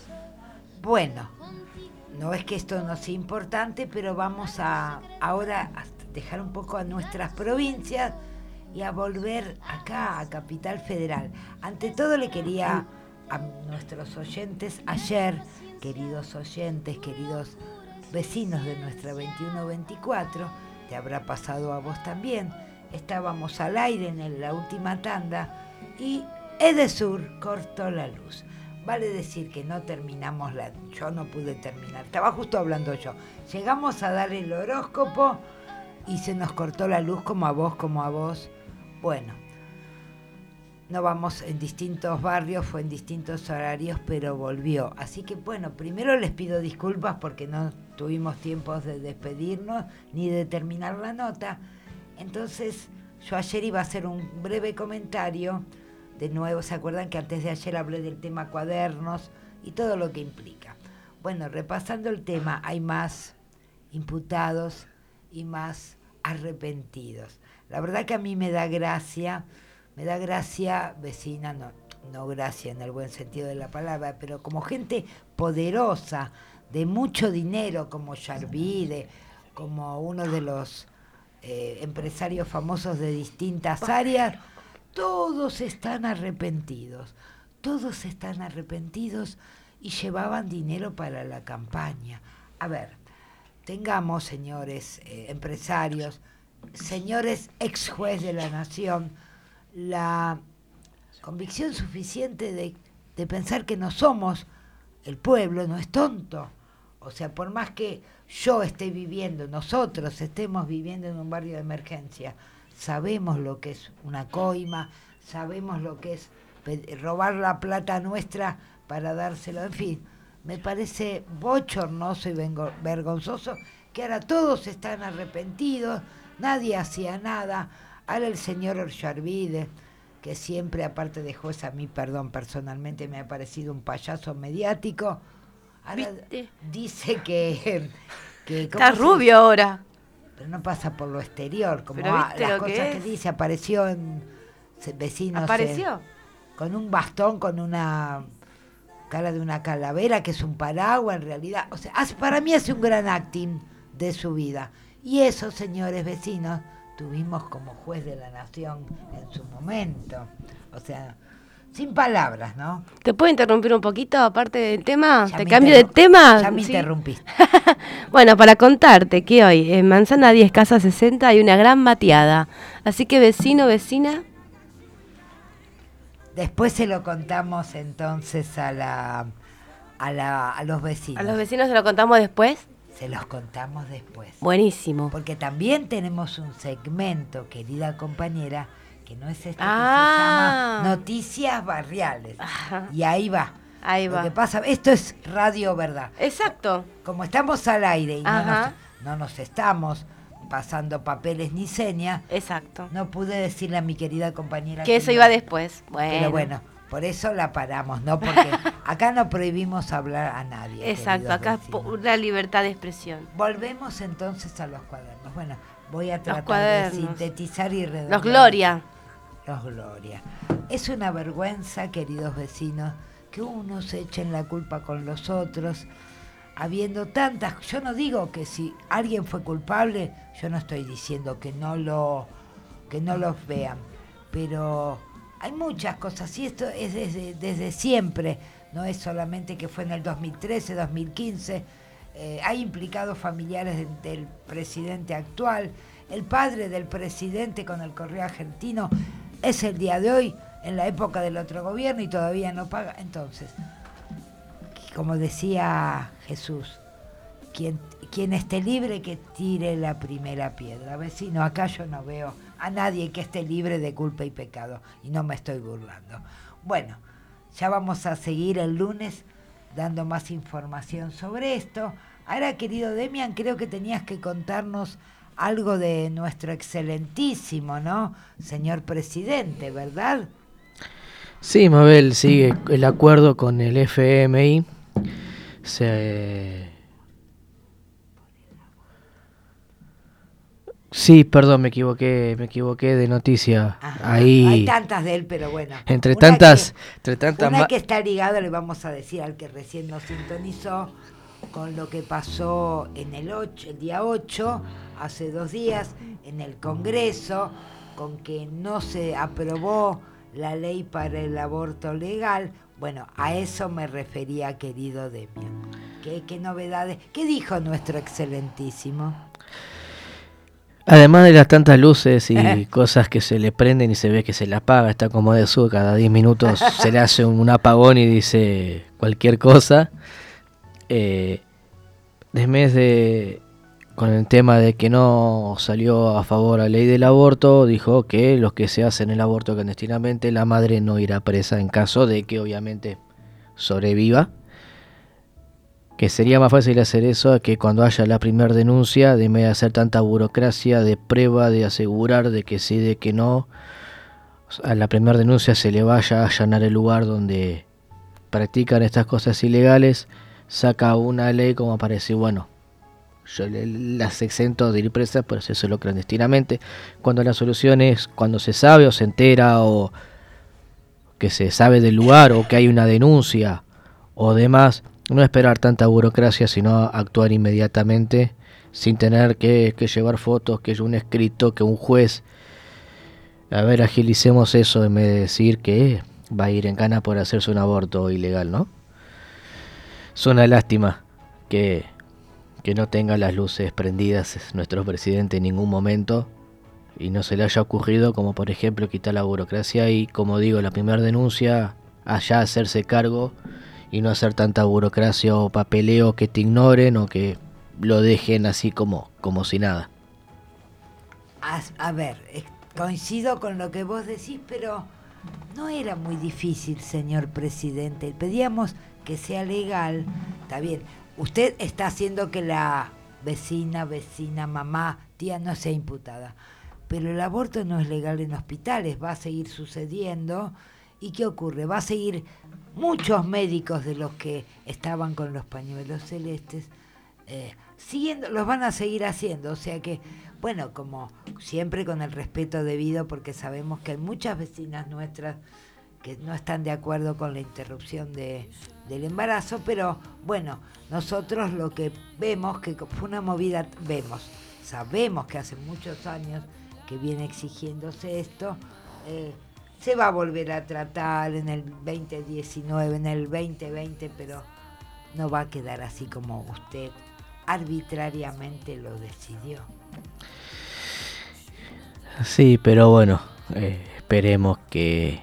[SPEAKER 6] Bueno, no es que esto no sea importante, pero vamos ahora a dejar un poco a nuestras provincias y a volver acá a Capital Federal. Ante todo le quería a nuestros oyentes ayer, queridos oyentes, queridos vecinos de nuestra 2124, te habrá pasado a vos también, estábamos al aire en la última tanda y Edesur cortó la luz. Vale decir que no terminamos yo no pude terminar, estaba justo hablando yo. Llegamos a dar el horóscopo y se nos cortó la luz como a vos. Bueno, no vamos en distintos barrios, fue en distintos horarios, pero volvió. Así que bueno, primero les pido disculpas porque no tuvimos tiempo de despedirnos ni de terminar la nota. Entonces, yo ayer iba a hacer un breve comentario. De nuevo, ¿se acuerdan que antes de ayer hablé del tema cuadernos y todo lo que implica? Bueno, repasando el tema, hay más imputados y más arrepentidos. La verdad que a mí me da gracia, vecina, no gracia en el buen sentido de la palabra, pero como gente poderosa, de mucho dinero, como Yarvide, como uno de los empresarios famosos de distintas áreas, todos están arrepentidos y llevaban dinero para la campaña. A ver, tengamos, señores empresarios, señores ex juez de la nación, la convicción suficiente de pensar que no somos, el pueblo no es tonto. O sea, por más que yo esté viviendo, nosotros estemos viviendo en un barrio de emergencia, sabemos lo que es una coima, sabemos lo que es robar la plata nuestra para dárselo, en fin. Me parece bochornoso y vergonzoso que ahora todos están arrepentidos, nadie hacía nada. Ahora el señor Ollarvide, que siempre, aparte de juez, a mí, perdón, personalmente me ha parecido un payaso mediático, ahora dice que
[SPEAKER 4] está rubio ahora.
[SPEAKER 6] Pero no pasa por lo exterior, como
[SPEAKER 4] ¿Viste
[SPEAKER 6] las
[SPEAKER 4] lo
[SPEAKER 6] cosas que dice, apareció en Vecinos.
[SPEAKER 4] ¿Apareció?
[SPEAKER 6] Con un bastón, con una cara de una calavera, que es un paraguas en realidad. O sea, para mí hace un gran acting de su vida. Y eso, señores vecinos, tuvimos como juez de la nación en su momento. O sea, sin palabras, ¿no?
[SPEAKER 4] ¿Te puedo interrumpir un poquito aparte del tema?
[SPEAKER 6] Ya
[SPEAKER 4] ¿Te
[SPEAKER 6] me
[SPEAKER 4] cambio de tema?
[SPEAKER 6] Ya me
[SPEAKER 4] ¿Sí?
[SPEAKER 6] interrumpiste.
[SPEAKER 4] Bueno, para contarte que hoy en Manzana 10, Casa 60 hay una gran mateada. Así que vecino, vecina...
[SPEAKER 6] Después se lo contamos entonces a los vecinos.
[SPEAKER 4] ¿A los vecinos se lo contamos después?
[SPEAKER 6] Se los contamos después.
[SPEAKER 4] Buenísimo.
[SPEAKER 6] Porque también tenemos un segmento, querida compañera, que no es este, que se
[SPEAKER 4] Ah.
[SPEAKER 6] llama Noticias Barriales.
[SPEAKER 4] Ajá.
[SPEAKER 6] Y ahí va.
[SPEAKER 4] Ahí
[SPEAKER 6] Lo
[SPEAKER 4] va.
[SPEAKER 6] que pasa, esto es Radio Verdad.
[SPEAKER 4] Exacto.
[SPEAKER 6] Como estamos al aire y
[SPEAKER 4] Ajá.
[SPEAKER 6] no nos estamos pasando papeles ni señas,
[SPEAKER 4] Exacto.
[SPEAKER 6] no pude decirle a mi querida compañera
[SPEAKER 4] Que eso
[SPEAKER 6] no.
[SPEAKER 4] iba después. Bueno.
[SPEAKER 6] Pero bueno, por eso la paramos, ¿no? Porque acá no prohibimos hablar a nadie.
[SPEAKER 4] Exacto,
[SPEAKER 6] queridos
[SPEAKER 4] acá es
[SPEAKER 6] vecinos.
[SPEAKER 4] pura libertad de expresión.
[SPEAKER 6] Volvemos entonces a los cuadernos. Bueno, voy a tratar de
[SPEAKER 4] cuadernos.
[SPEAKER 6] sintetizar y redondear.
[SPEAKER 4] Los Gloria.
[SPEAKER 6] Los Gloria. Es una vergüenza, queridos vecinos, que unos se echen la culpa con los otros, habiendo tantas... Yo no digo que si alguien fue culpable, yo no estoy diciendo que no los vean, pero hay muchas cosas, y esto es desde siempre, no es solamente que fue en el 2013, 2015, hay implicados familiares del presidente actual, el padre del presidente con el Correo Argentino es el día de hoy, en la época del otro gobierno, y todavía no paga. Entonces, como decía Jesús, quien esté libre que tire la primera piedra. Vecino, acá yo no veo a nadie que esté libre de culpa y pecado, y no me estoy burlando. Bueno, ya vamos a seguir el lunes dando más información sobre esto. Ahora, querido Demian, creo que tenías que contarnos algo de nuestro excelentísimo, ¿no?, señor presidente, ¿verdad?
[SPEAKER 5] Sí, Mabel, sigue el acuerdo con el FMI. Sí, perdón, me equivoqué de noticia.
[SPEAKER 6] Ajá,
[SPEAKER 5] Ahí
[SPEAKER 6] hay tantas de él, pero bueno.
[SPEAKER 5] entre tantas
[SPEAKER 6] Una que está ligada, le vamos a decir al que recién nos sintonizó, con lo que pasó en el día 8, hace 2 días, en el Congreso, con que no se aprobó la ley para el aborto legal. Bueno, a eso me refería, querido Demian. ¿Qué novedades? ¿Qué dijo nuestro excelentísimo?
[SPEAKER 5] Además de las tantas luces y cosas que se le prenden y se ve que se le apaga, está como de su, cada 10 minutos se le hace un apagón y dice cualquier cosa. Con el tema de que no salió a favor la ley del aborto, dijo que los que se hacen el aborto clandestinamente, la madre no irá presa en caso de que obviamente sobreviva. Que sería más fácil hacer eso que cuando haya la primera denuncia, de vez de hacer tanta burocracia de prueba, de asegurar de que sí, de que no, a la primera denuncia se le vaya a allanar el lugar donde practican estas cosas ilegales, saca una ley como para decir, bueno, yo las exento de ir presas por hacerlo clandestinamente, cuando la solución es cuando se sabe o se entera o que se sabe del lugar o que hay una denuncia o demás. No esperar tanta burocracia, sino actuar inmediatamente sin tener que llevar fotos, que un escrito, que un juez A ver, agilicemos eso en vez de decir que va a ir en cana por hacerse un aborto ilegal, ¿no? Es una lástima que no tenga las luces prendidas nuestro presidente en ningún momento y no se le haya ocurrido, como por ejemplo quitar la burocracia y, como digo, la primera denuncia, allá hacerse cargo y no hacer tanta burocracia o papeleo que te ignoren o que lo dejen así como si nada.
[SPEAKER 6] A ver, coincido con lo que vos decís, pero no era muy difícil, señor presidente. Pedíamos que sea legal. Está bien, usted está haciendo que la vecina, mamá, tía no sea imputada. Pero el aborto no es legal en hospitales, va a seguir sucediendo. ¿Y qué ocurre? Va a seguir muchos médicos de los que estaban con los pañuelos celestes, siguiendo, los van a seguir haciendo. O sea que, bueno, como siempre con el respeto debido, porque sabemos que hay muchas vecinas nuestras que no están de acuerdo con la interrupción del embarazo, pero bueno, nosotros lo que vemos, que fue una movida, sabemos que hace muchos años que viene exigiéndose esto, se va a volver a tratar en el 2019, en el 2020, pero no va a quedar así como usted arbitrariamente lo decidió.
[SPEAKER 5] Sí, pero bueno, esperemos que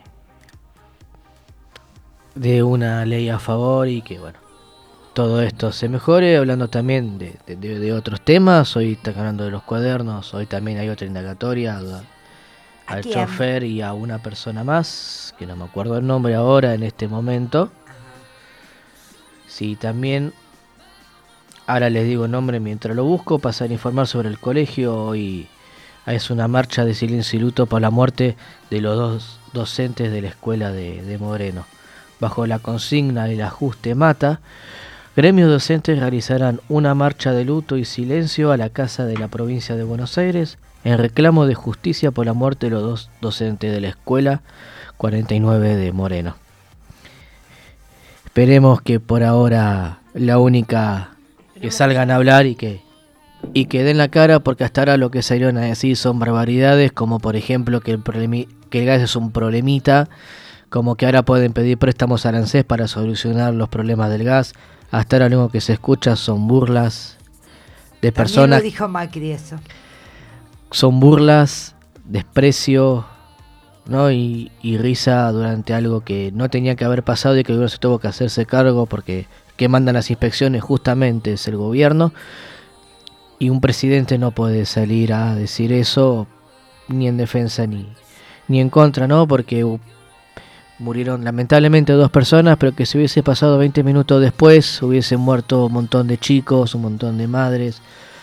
[SPEAKER 5] dé una ley a favor y que bueno, todo esto se mejore. Hablando también de otros temas, hoy está hablando de los cuadernos, hoy también hay otra indagatoria al chofer y a una persona más, que no me acuerdo el nombre ahora en este momento. Sí, también, ahora les digo el nombre mientras lo busco, pasar a informar sobre el colegio. Hoy es una marcha de silencio y luto por la muerte de los 2 docentes de la escuela de Moreno. Bajo la consigna El ajuste mata, gremios docentes realizarán una marcha de luto y silencio a la Casa de la Provincia de Buenos Aires en reclamo de justicia por la muerte de los 2 docentes de la escuela 49 de Moreno. Esperemos que por ahora la única que salgan a hablar y que den la cara, porque hasta ahora lo que salieron a decir son barbaridades, como por ejemplo que el gas es un problemita, como que ahora pueden pedir préstamos al ANSES para solucionar los problemas del gas. Hasta ahora lo único que se escucha son burlas de personas.
[SPEAKER 6] También lo dijo Macri eso.
[SPEAKER 5] Son burlas, desprecio, ¿no? Y risa durante algo que no tenía que haber pasado y que el se tuvo que hacerse cargo, porque que mandan las inspecciones justamente es el gobierno. Y un presidente no puede salir a decir eso ni en defensa ni en contra, ¿no? Porque murieron lamentablemente 2 personas, pero que si hubiese pasado 20 minutos después hubiesen muerto un montón de chicos, un montón de madres.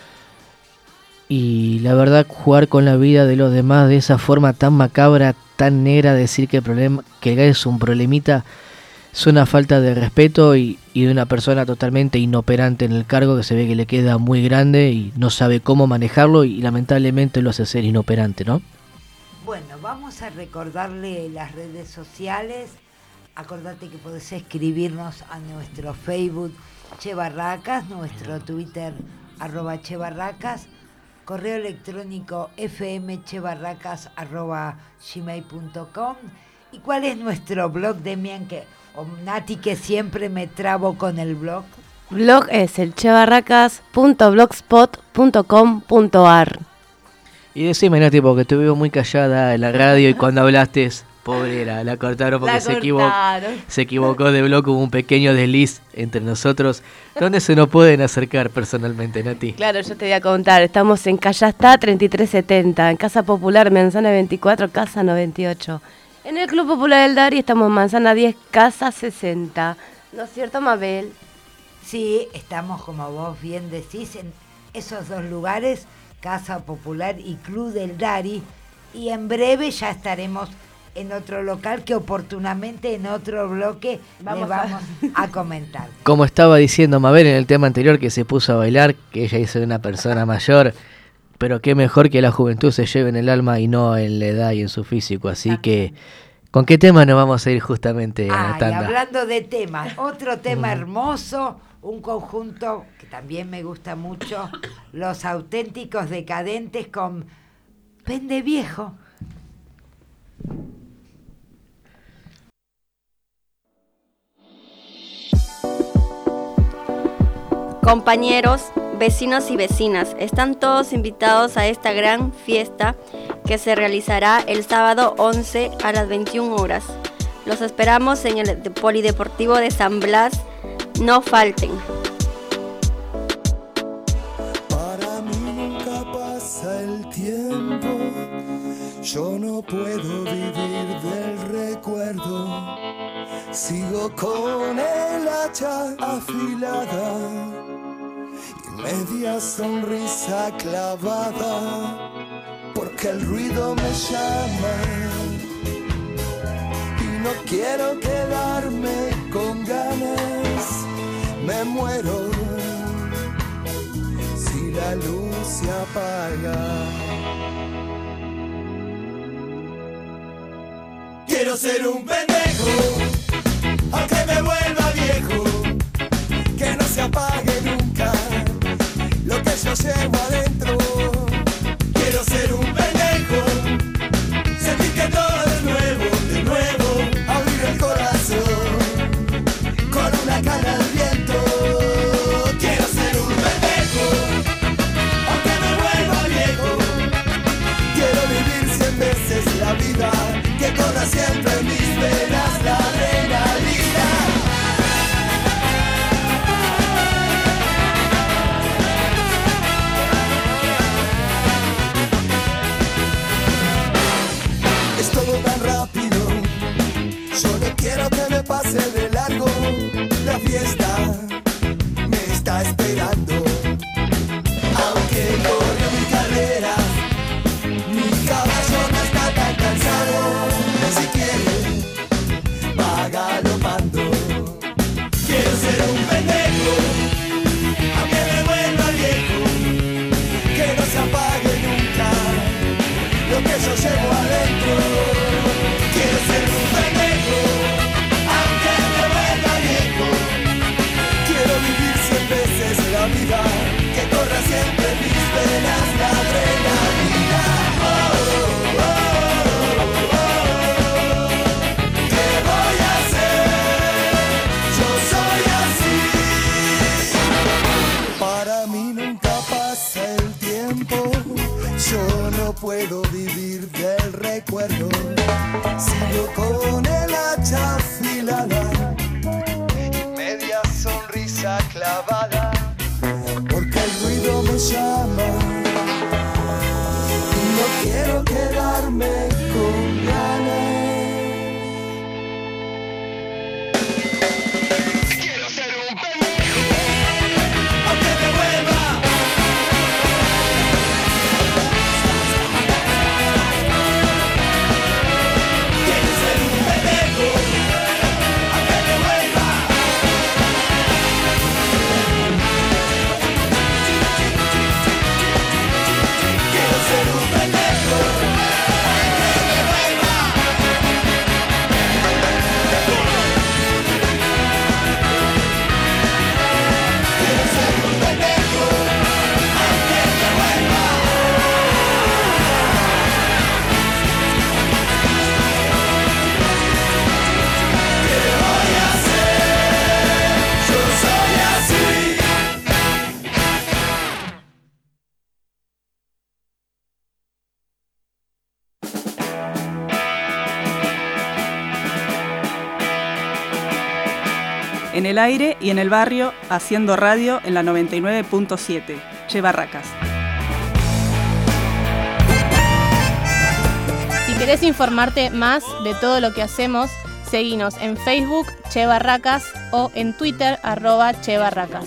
[SPEAKER 5] Y la verdad, jugar con la vida de los demás de esa forma tan macabra, tan negra, decir que el gas es un problemita, es una falta de respeto y de una persona totalmente inoperante en el cargo, que se ve que le queda muy grande y no sabe cómo manejarlo y lamentablemente lo hace ser inoperante, ¿no?
[SPEAKER 6] Bueno, vamos a recordarle las redes sociales. Acordate que podés escribirnos a nuestro Facebook Che Barracas, nuestro Twitter @chebarracas, correo electrónico fmchebarracas@gmail.com. ¿Y cuál es nuestro blog, Demian, o Nati, que siempre me trabo con el blog?
[SPEAKER 4] Blog es el chebarracas.blogspot.com.ar.
[SPEAKER 5] Y decime, Nati, porque te veo muy callada en la radio y cuando hablaste, pobrera, la cortaron porque se equivocó de blog, hubo un pequeño desliz entre nosotros. ¿Dónde se nos pueden acercar personalmente, Nati?
[SPEAKER 4] Claro, yo te voy a contar, estamos en Callastá 3370, en Casa Popular, Manzana 24, Casa 98. En el Club Popular del Dari estamos en Manzana 10, Casa 60. ¿No es cierto, Mabel?
[SPEAKER 6] Sí, estamos, como vos bien decís, en esos 2 lugares, Casa Popular y Club del Dari, y en breve ya estaremos en otro local que oportunamente en otro bloque vamos a comentar.
[SPEAKER 5] Como estaba diciendo Mabel en el tema anterior, que se puso a bailar, que ella es una persona mayor, pero qué mejor que la juventud se lleve en el alma y no en la edad y en su físico, así que ¿con qué tema nos vamos a ir justamente a la tanda?
[SPEAKER 6] Y hablando de temas, otro tema hermoso, un conjunto que también me gusta mucho, Los Auténticos Decadentes con Pende Viejo.
[SPEAKER 9] compañeros, vecinos y vecinas, están todos invitados a esta gran fiesta que se realizará el sábado 11 a las 21 horas. Los esperamos en el Polideportivo de San Blas. No falten.
[SPEAKER 3] Para mí nunca pasa el tiempo. Yo no puedo vivir del recuerdo. Sigo con el hacha afilada y media sonrisa clavada, porque el ruido me llama y no quiero quedarme con ganas. Me muero si la luz se apaga. Quiero ser un pendejo, aunque me vuelva viejo, que no se apague nunca lo que yo llevo adentro. Quiero ser un pendejo, sentir que todo es nuevo, abrir el corazón con una cana al viento. Quiero ser un pendejo, aunque me vuelva viejo. Quiero vivir 100 veces la vida, que corra siempre en mis venas la adrenalina. Es todo tan rápido, yo no quiero que me pase de largo. La fiesta me está esperando, aunque corrió mi carrera, mi caballo no está tan cansado. Si quiere, va galopando. Quiero ser un pendejo, aunque me vuelva viejo, que no se apague nunca lo que yo llevo adentro. Quiero ser un pendejo, aunque me vuelva viejo. Quiero vivir 100 veces la vida, que corra siempre en mis venas la adrenalina. ¿Qué voy a hacer? Yo soy así. Para mí nunca pasa el tiempo. Yo no puedo vivir del recuerdo. Sigo con el hacha afilada y media sonrisa clavada, porque el ruido me llama y no quiero quedarme con ganas. Quiero ser un pendejo, aunque me vuelva. Quiero ser un pendejo, aunque me vuelva. Quiero ser un pendejo, aunque me vuelva. Quiero ser un pendejo, aunque me vuelva. ¿Qué voy a hacer? Yo soy así.
[SPEAKER 1] En el aire y en el barrio, haciendo radio en la 99.7, Che Barracas.
[SPEAKER 10] Si querés informarte más de todo lo que hacemos, seguinos en Facebook Che Barracas o en Twitter @Che Barracas.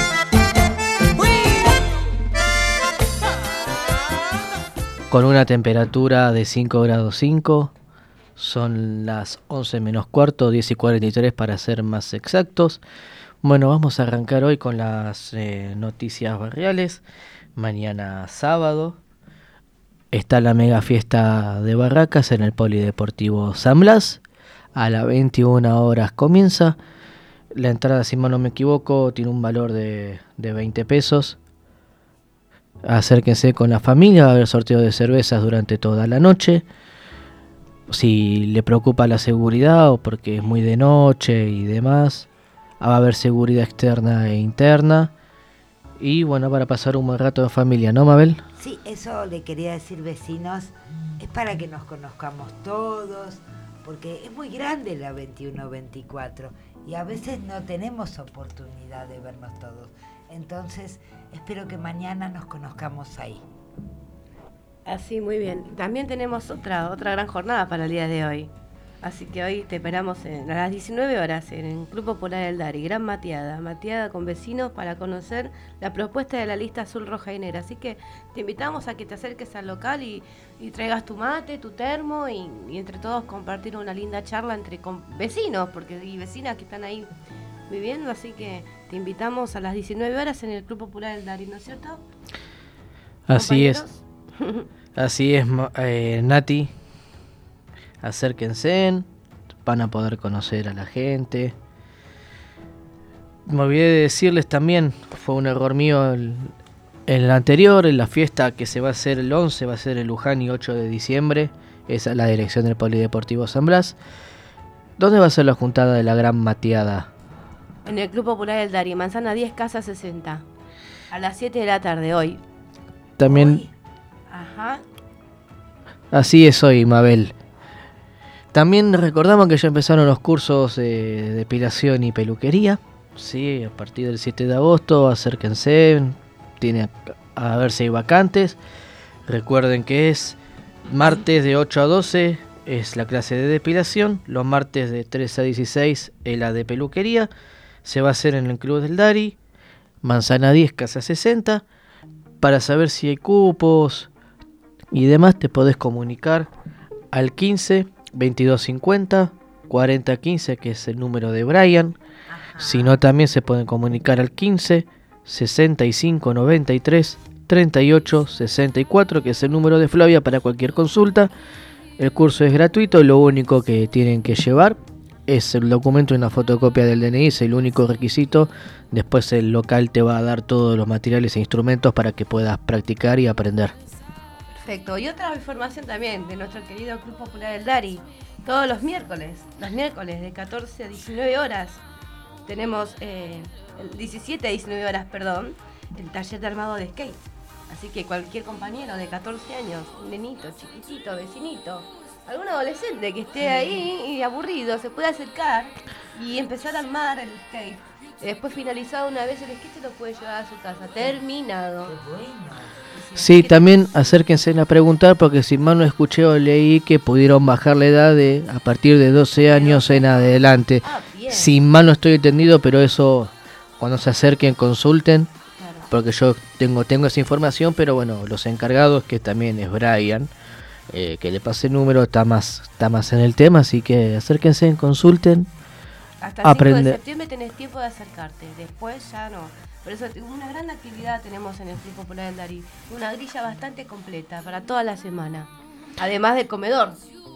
[SPEAKER 5] Con una temperatura de 5 grados 5, son las 11 menos cuarto, 10:43 para ser más exactos. Bueno, vamos a arrancar hoy con las noticias barriales. Mañana sábado está la mega fiesta de Barracas en el Polideportivo San Blas. A las 21 horas comienza. La entrada, si mal no me equivoco, tiene un valor de 20 pesos. Acérquense con la familia, va a haber sorteo de cervezas durante toda la noche. Si le preocupa la seguridad o porque es muy de noche y demás, va a haber seguridad externa e interna. Y bueno, para pasar un buen rato en familia, ¿no, Mabel?
[SPEAKER 6] Sí, eso le quería decir, vecinos, es para que nos conozcamos todos, porque es muy grande la 21-24 y a veces no tenemos oportunidad de vernos todos. Entonces, espero que mañana nos conozcamos ahí.
[SPEAKER 4] Así, muy bien. También tenemos otra gran jornada para el día de hoy. Así que hoy te esperamos a las 19 horas en el Club Popular del Dari, gran mateada con vecinos para conocer la propuesta de la lista azul, roja y negra. Así que te invitamos a que te acerques al local y traigas tu mate, tu termo y entre todos compartir una linda charla entre vecinos, porque hay vecinas que están ahí viviendo, así que te invitamos a las 19 horas en el Club Popular del Dari, ¿no es cierto?
[SPEAKER 5] Así es. Así es, Nati. Acérquense, van a poder conocer a la gente. Me olvidé de decirles también, fue un error mío en el anterior, en la fiesta que se va a hacer el 11, va a ser el Luján y 8 de diciembre. Esa es la dirección del Polideportivo San Blas. ¿Dónde va a ser la juntada de la gran mateada?
[SPEAKER 4] En el Club Popular del Dari, Manzana 10, Casa 60. A las 7 de la tarde, hoy.
[SPEAKER 5] También.
[SPEAKER 4] Hoy. Ajá.
[SPEAKER 5] Así es hoy, Mabel. También recordamos que ya empezaron los cursos de depilación y peluquería. Sí, a partir del 7 de agosto, acérquense. Tiene a ver si hay vacantes. Recuerden que es martes de 8 a 12 es la clase de depilación. Los martes de 3 a 16 es la de peluquería. Se va a hacer en el Club del Dari, Manzana 10, Casa 60. Para saber si hay cupos y demás, te podés comunicar al 15 2250 4015, que es el número de Brian. Si no, también se pueden comunicar al 15 65 93 38 64, que es el número de Flavia para cualquier consulta. El curso es gratuito, lo único que tienen que llevar es el documento y una fotocopia del DNI, es el único requisito. Después el local te va a dar todos los materiales e instrumentos para que puedas practicar y aprender.
[SPEAKER 4] Perfecto. Y otra información también de nuestro querido Club Popular del Dari. Todos los miércoles de 14 a 19 horas, tenemos el 17 a 19 horas, perdón, el taller de armado de skate. Así que cualquier compañero de 14 años, un nenito, chiquitito, vecinito, algún adolescente que esté ahí y aburrido, se puede acercar y empezar a armar el skate. Después, finalizado una vez el skate, se lo puede llevar a su casa, terminado.
[SPEAKER 6] Qué bueno.
[SPEAKER 5] Sí, también acérquense a preguntar, porque si mal no escuché o leí que pudieron bajar la edad a partir de 12 años en adelante. Si mal no estoy entendido, pero eso cuando se acerquen consulten, porque yo tengo esa información, pero bueno, los encargados, que también es Brian, que le pase el número, está más en el tema, así que acérquense, consulten.
[SPEAKER 4] Hasta el 5 de septiembre tenés tiempo de acercarte, después ya no. Por eso una gran actividad tenemos en el Club Popular del Dari, una grilla bastante completa para toda la semana, además del comedor.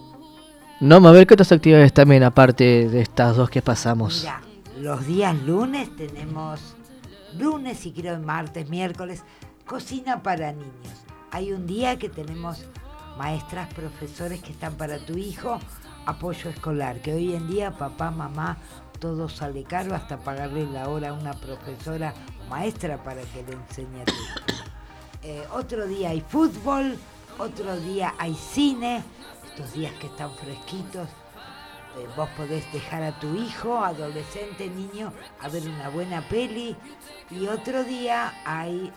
[SPEAKER 5] No, a ver qué otras actividades también, aparte de estas dos que pasamos.
[SPEAKER 6] Mira, los días lunes tenemos, lunes y creo martes, miércoles, cocina para niños. Hay un día que tenemos maestras, profesores que están para tu hijo, apoyo escolar, que hoy en día papá, mamá, todo sale caro, hasta pagarle la hora a una profesora maestra para que le enseñe a tu hijo. Otro día hay fútbol, otro día hay cine, estos días que están fresquitos, vos podés dejar a tu hijo, adolescente, niño, a ver una buena peli, y otro día hay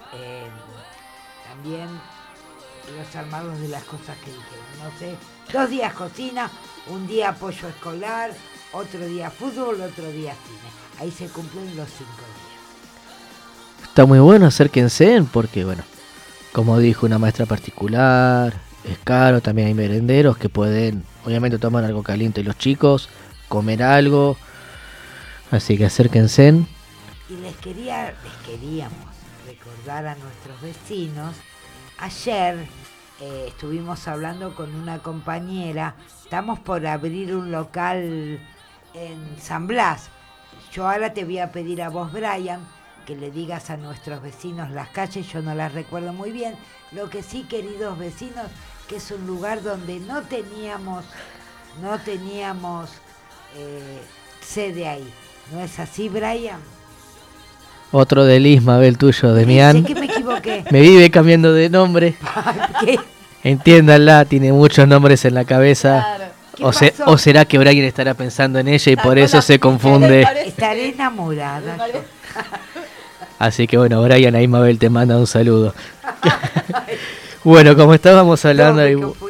[SPEAKER 6] también los armados de las cosas que dijeron, no sé, 2 días cocina, un día apoyo escolar, otro día fútbol, otro día cine. Ahí se cumplen los 5 días.
[SPEAKER 5] Está muy bueno, acérquense, porque bueno, como dijo una maestra particular, es caro, también hay merenderos que pueden, obviamente, tomar algo caliente los chicos, comer así que acérquense.
[SPEAKER 6] Y les queríamos recordar a nuestros vecinos, ayer estuvimos hablando con una compañera, estamos por abrir un local en San Blas. Yo ahora te voy a pedir a vos, Brian, que le digas a nuestros vecinos las calles, yo no las recuerdo muy bien. Lo que sí, queridos vecinos, que es un lugar donde no teníamos sede ahí. ¿No es así, Brian?
[SPEAKER 5] Otro del Ismabel tuyo, Demián.
[SPEAKER 6] Sé que me equivoqué.
[SPEAKER 5] Me vive cambiando de nombre.
[SPEAKER 6] ¿Qué?
[SPEAKER 5] Entiéndanla, tiene muchos nombres en la cabeza.
[SPEAKER 4] Claro.
[SPEAKER 5] O será que Brian estará pensando en ella y por eso se confunde.
[SPEAKER 6] Estaré enamorada.
[SPEAKER 5] Así que bueno, Brian, ahí Mabel te manda un saludo. Bueno, como estábamos hablando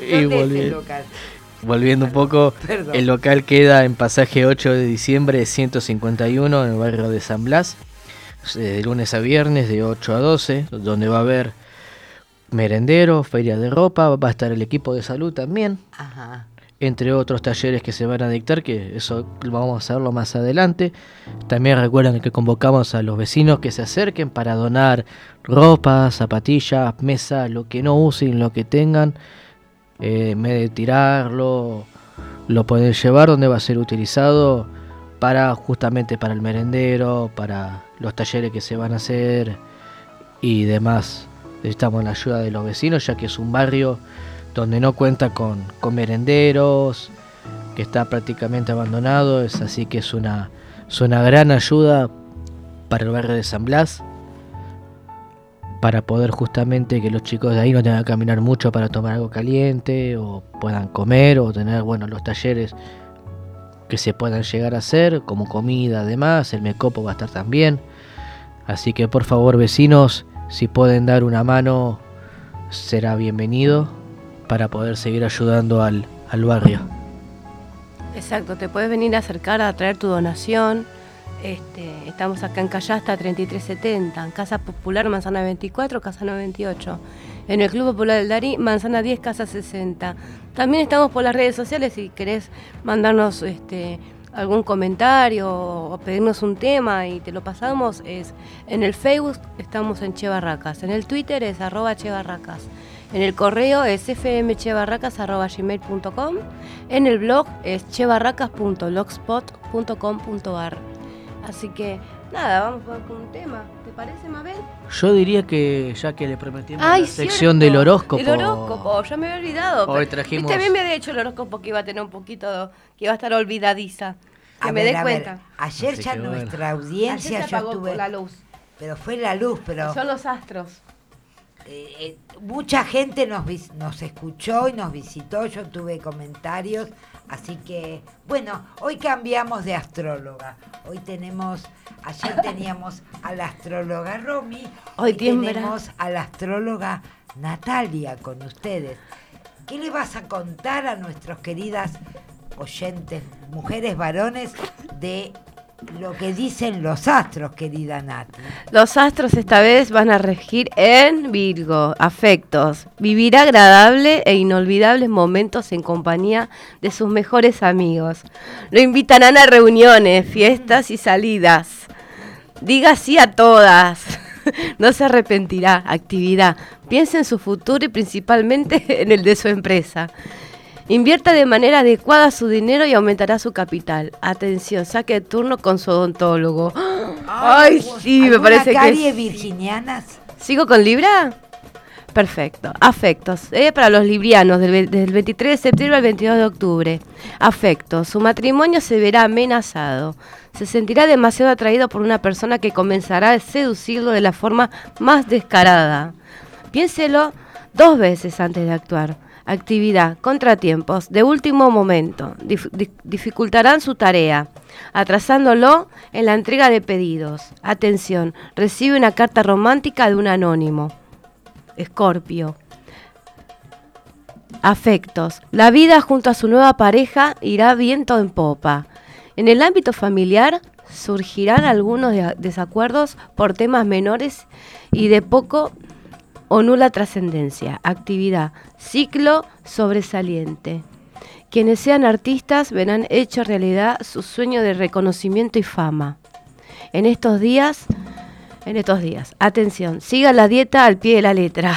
[SPEAKER 5] volviendo un poco,
[SPEAKER 6] Perdón.
[SPEAKER 5] el local queda en pasaje 8 de diciembre 151 en el barrio de San Blas, de lunes a viernes de 8 a 12, donde va a haber merendero, feria de ropa, va a estar el equipo de salud también.
[SPEAKER 6] Ajá.
[SPEAKER 5] Entre otros talleres que se van a dictar, que eso vamos a hacerlo más adelante. También recuerden que convocamos a los vecinos que se acerquen para donar ropa, zapatillas, mesa, lo que no usen, lo que tengan. En vez de tirarlo, lo pueden llevar donde va a ser utilizado justamente para el merendero, para los talleres que se van a hacer y demás. Necesitamos la ayuda de los vecinos, ya que es un barrio donde no cuenta con merenderos, que está prácticamente abandonado, así que es una gran ayuda para el barrio de San Blas, para poder justamente que los chicos de ahí no tengan que caminar mucho para tomar algo caliente, o puedan comer, o tener los talleres que se puedan llegar a hacer, como comida además, el Mecopo va a estar también. Así que por favor, vecinos, si pueden dar una mano, será bienvenido para poder seguir ayudando al barrio.
[SPEAKER 4] Exacto, te puedes venir a acercar a traer tu donación. Estamos acá en Callasta 3370, en Casa Popular Manzana 24, Casa 98. En el Club Popular del Darí, Manzana 10, Casa 60. También estamos por las redes sociales si querés mandarnos algún comentario o pedirnos un tema y te lo pasamos. En el Facebook estamos en Che Barracas, en el Twitter es @chebarracas. En el correo es fmchebarracas@gmail.com. En el blog es chebarracas.blogspot.com.ar. Así que, nada, vamos a con un tema. ¿Te parece, Mabel?
[SPEAKER 5] Yo diría que, ya que le prometimos la sección del horóscopo.
[SPEAKER 4] El horóscopo, ya me había olvidado.
[SPEAKER 5] Hoy trajimos...
[SPEAKER 4] Viste, a mí me había dicho el horóscopo que iba a tener un poquito, que iba a estar olvidadiza. Que me dé cuenta.
[SPEAKER 6] Ayer
[SPEAKER 5] Así
[SPEAKER 6] ya
[SPEAKER 5] que
[SPEAKER 6] nuestra audiencia,
[SPEAKER 4] Ayer se apagó por la luz.
[SPEAKER 6] Pero fue la luz, pero...
[SPEAKER 4] Son los astros.
[SPEAKER 6] Mucha gente nos escuchó y nos visitó, yo tuve comentarios, así que, bueno, hoy cambiamos de astróloga. Ayer teníamos a la astróloga Romy, hoy tenemos a la astróloga Natalia con ustedes. ¿Qué le vas a contar a nuestros queridas oyentes, mujeres, varones, de lo que dicen los astros, querida Nati?
[SPEAKER 4] Los astros esta vez van a regir en Virgo. Afectos. Vivirá agradable e inolvidables momentos en compañía de sus mejores amigos. Lo invitarán a reuniones, fiestas y salidas. Diga sí a todas. No se arrepentirá. Actividad. Piense en su futuro y principalmente en el de su empresa. Invierta de manera adecuada su dinero y aumentará su capital. Atención, saque turno con su odontólogo. Ay, sí, me parece
[SPEAKER 6] caries virginianas?
[SPEAKER 4] ¿Sigo con Libra? Perfecto. Afectos. Para los librianos, desde el 23 de septiembre al 22 de octubre. Afectos. Su matrimonio se verá amenazado. Se sentirá demasiado atraído por una persona que comenzará a seducirlo de la forma más descarada. Piénselo 2 veces antes de actuar. Actividad, contratiempos, de último momento, dificultarán su tarea, atrasándolo en la entrega de pedidos. Atención, recibe una carta romántica de un anónimo. Escorpio. Afectos, la vida junto a su nueva pareja irá viento en popa. En el ámbito familiar surgirán algunos desacuerdos por temas menores y de poco o nula trascendencia. Actividad, ciclo sobresaliente. Quienes sean artistas verán hecho realidad su sueño de reconocimiento y fama. En estos días, atención, siga la dieta al pie de la letra.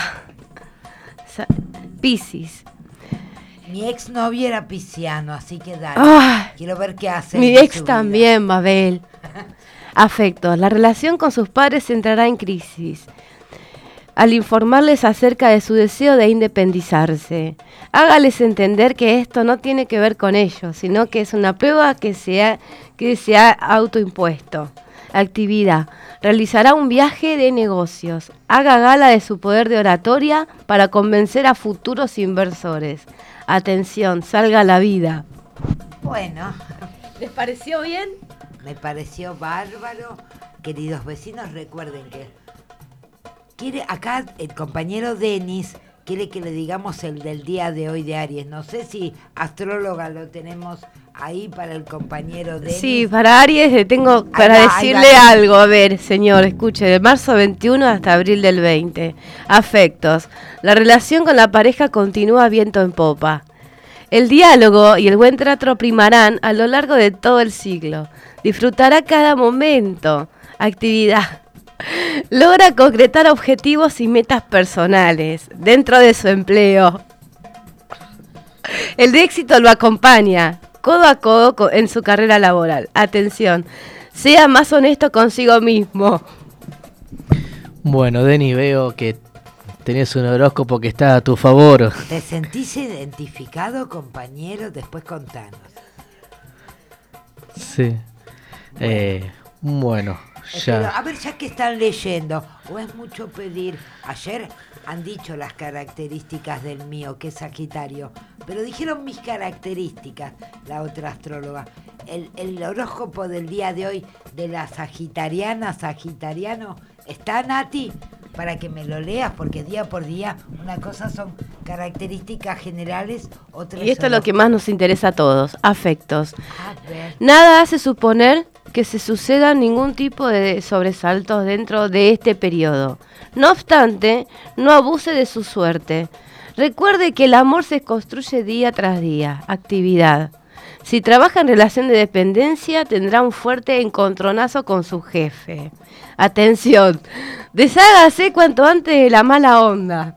[SPEAKER 4] Piscis.
[SPEAKER 6] Mi exnovio era pisciano, así que dale. Quiero ver qué hace.
[SPEAKER 4] Mi ex también, Mabel. Afectos. La relación con sus padres entrará en crisis al informarles acerca de su deseo de independizarse. Hágales entender que esto no tiene que ver con ellos, sino que es una prueba que se ha autoimpuesto. Actividad. Realizará un viaje de negocios. Haga gala de su poder de oratoria para convencer a futuros inversores. Atención, salga a la vida.
[SPEAKER 6] Bueno.
[SPEAKER 4] ¿Les pareció bien?
[SPEAKER 6] Me pareció bárbaro. Queridos vecinos, recuerden que acá el compañero Denis quiere que le digamos el del día de hoy de Aries. No sé si astróloga lo tenemos ahí para el compañero Denis.
[SPEAKER 4] Sí, para Aries tengo para decirle algo. A ver, señor, escuche, de marzo 21 hasta abril del 20. Afectos. La relación con la pareja continúa viento en popa. El diálogo y el buen trato primarán a lo largo de todo el siglo. Disfrutará cada momento. Actividad. Logra concretar objetivos y metas personales dentro de su empleo. El éxito lo acompaña codo a codo en su carrera laboral. Atención, sea más honesto consigo mismo.
[SPEAKER 5] Bueno, Denny, veo que tenés un horóscopo que está a tu favor.
[SPEAKER 6] ¿Te sentís identificado, compañero? Después contanos.
[SPEAKER 5] Sí. Bueno, ya.
[SPEAKER 6] Pero, a ver, ya que están leyendo, o es mucho pedir. Ayer han dicho las características del mío, que es Sagitario, pero dijeron mis características, la otra astróloga. El horóscopo del día de hoy de la sagitariano, ¿está, Nati? Para que me lo leas, porque día por día una cosa son características generales, otras.
[SPEAKER 4] Y esto es lo que más nos interesa a todos, afectos. Nada hace suponer que se sucedan ningún tipo de sobresaltos dentro de este periodo. No obstante, no abuse de su suerte. Recuerde que el amor se construye día tras día. Actividad. Si trabaja en relación de dependencia, tendrá un fuerte encontronazo con su jefe. Atención, deshágase cuanto antes de la mala onda.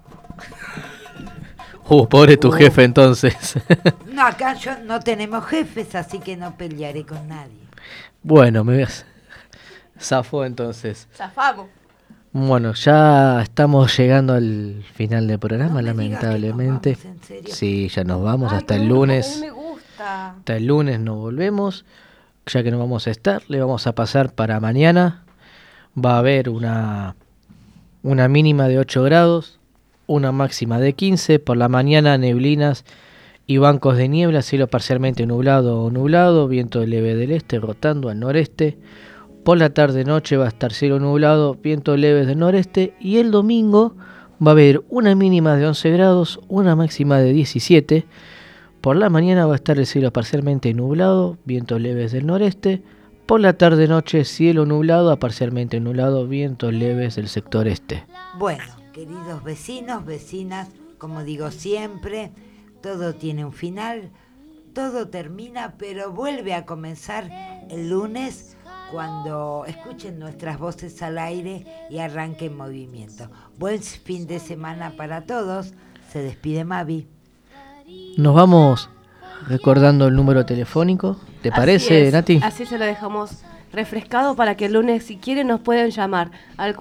[SPEAKER 5] Pobre tu jefe entonces.
[SPEAKER 6] No, acá no tenemos jefes, así que no pelearé con nadie.
[SPEAKER 5] Bueno, me ves. Zafó entonces.
[SPEAKER 4] Zafamos.
[SPEAKER 5] Bueno, ya estamos llegando al final del programa, lamentablemente.
[SPEAKER 6] Vamos, ¿en serio?
[SPEAKER 5] Sí, ya nos vamos hasta el lunes.
[SPEAKER 4] A mí me gusta.
[SPEAKER 5] Hasta el lunes nos volvemos. Ya que no vamos a estar, le vamos a pasar para mañana. Va a haber una mínima de 8 grados, una máxima de 15. Por la mañana, neblinas y bancos de niebla, cielo parcialmente nublado o nublado, viento leve del este rotando al noreste. Por la tarde-noche va a estar cielo nublado, viento leve del noreste. Y el domingo va a haber una mínima de 11 grados, una máxima de 17. Por la mañana va a estar el cielo parcialmente nublado, vientos leves del noreste. Por la tarde-noche, cielo nublado a parcialmente nublado, vientos leves del sector este.
[SPEAKER 6] Bueno, queridos vecinos, vecinas, como digo siempre, todo tiene un final, todo termina, pero vuelve a comenzar el lunes cuando escuchen nuestras voces al aire y arranque en movimiento. Buen fin de semana para todos. Se despide Mavi.
[SPEAKER 5] Nos vamos recordando el número telefónico. ¿Te parece, Nati?
[SPEAKER 4] Así se lo dejamos refrescado para que el lunes, si quieren, nos pueden llamar al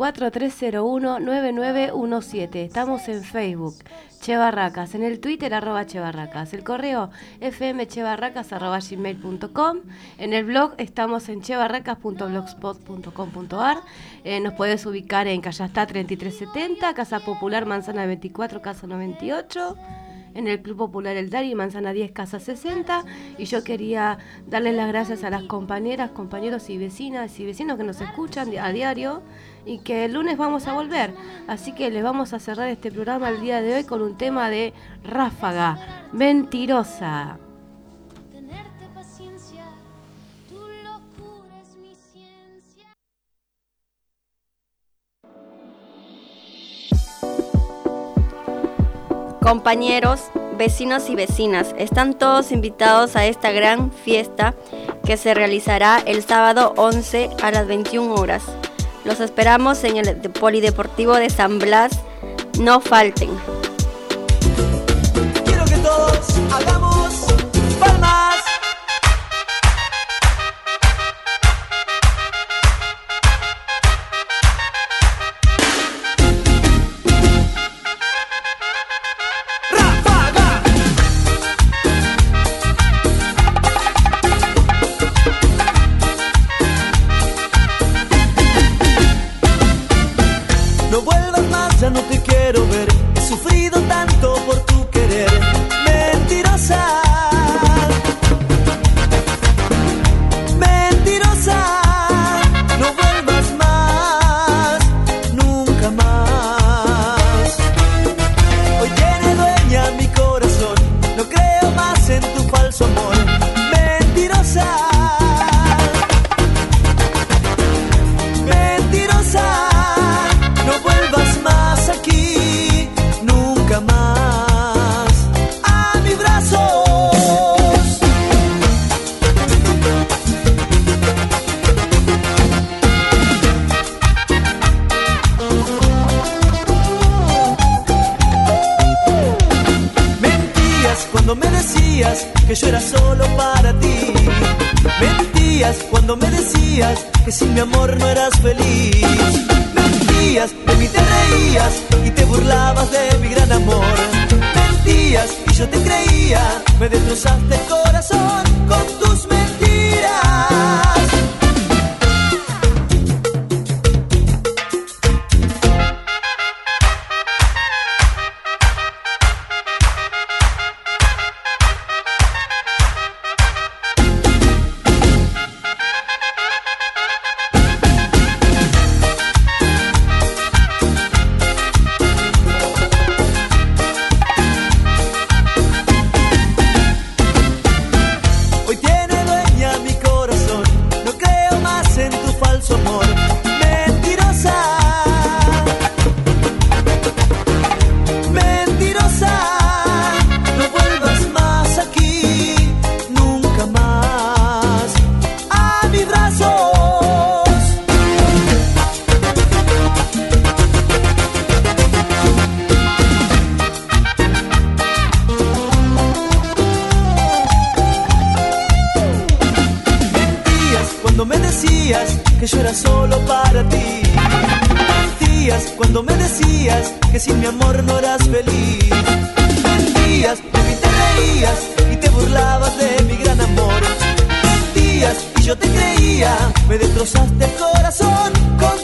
[SPEAKER 4] 4301-9917. Estamos en Facebook, Che Barracas, en el Twitter, @chebarracas, el correo fmchebarracas@gmail.com, en el blog estamos en chebarracas.blogspot.com.ar. Nos puedes ubicar en Callastá 3370, Casa Popular Manzana 24, Casa 98. En el Club Popular El Dari, Manzana 10, Casa 60. Y yo quería darles las gracias a las compañeras, compañeros y vecinas y vecinos que nos escuchan a diario, y que el lunes vamos a volver. Así que les vamos a cerrar este programa el día de hoy con un tema de Ráfaga, Mentirosa.
[SPEAKER 9] Compañeros, vecinos y vecinas, están todos invitados a esta gran fiesta que se realizará el sábado 11 a las 21 horas. Los esperamos en el Polideportivo de San Blas. No falten.
[SPEAKER 3] Quiero que todos hagamos palmas.
[SPEAKER 11] me decías que yo era solo para ti. Mentías cuando me decías que sin mi amor no eras feliz. Mentías, de mí te reías y te burlabas de mi gran amor. Mentías y yo te creía, me destrozaste el corazón con tus mentiras. Que yo era solo para ti. Mentías cuando me decías que sin mi amor no eras feliz. Mentías, de mí te reías y te burlabas de mi gran amor. Mentías y yo te creía, me destrozaste el corazón con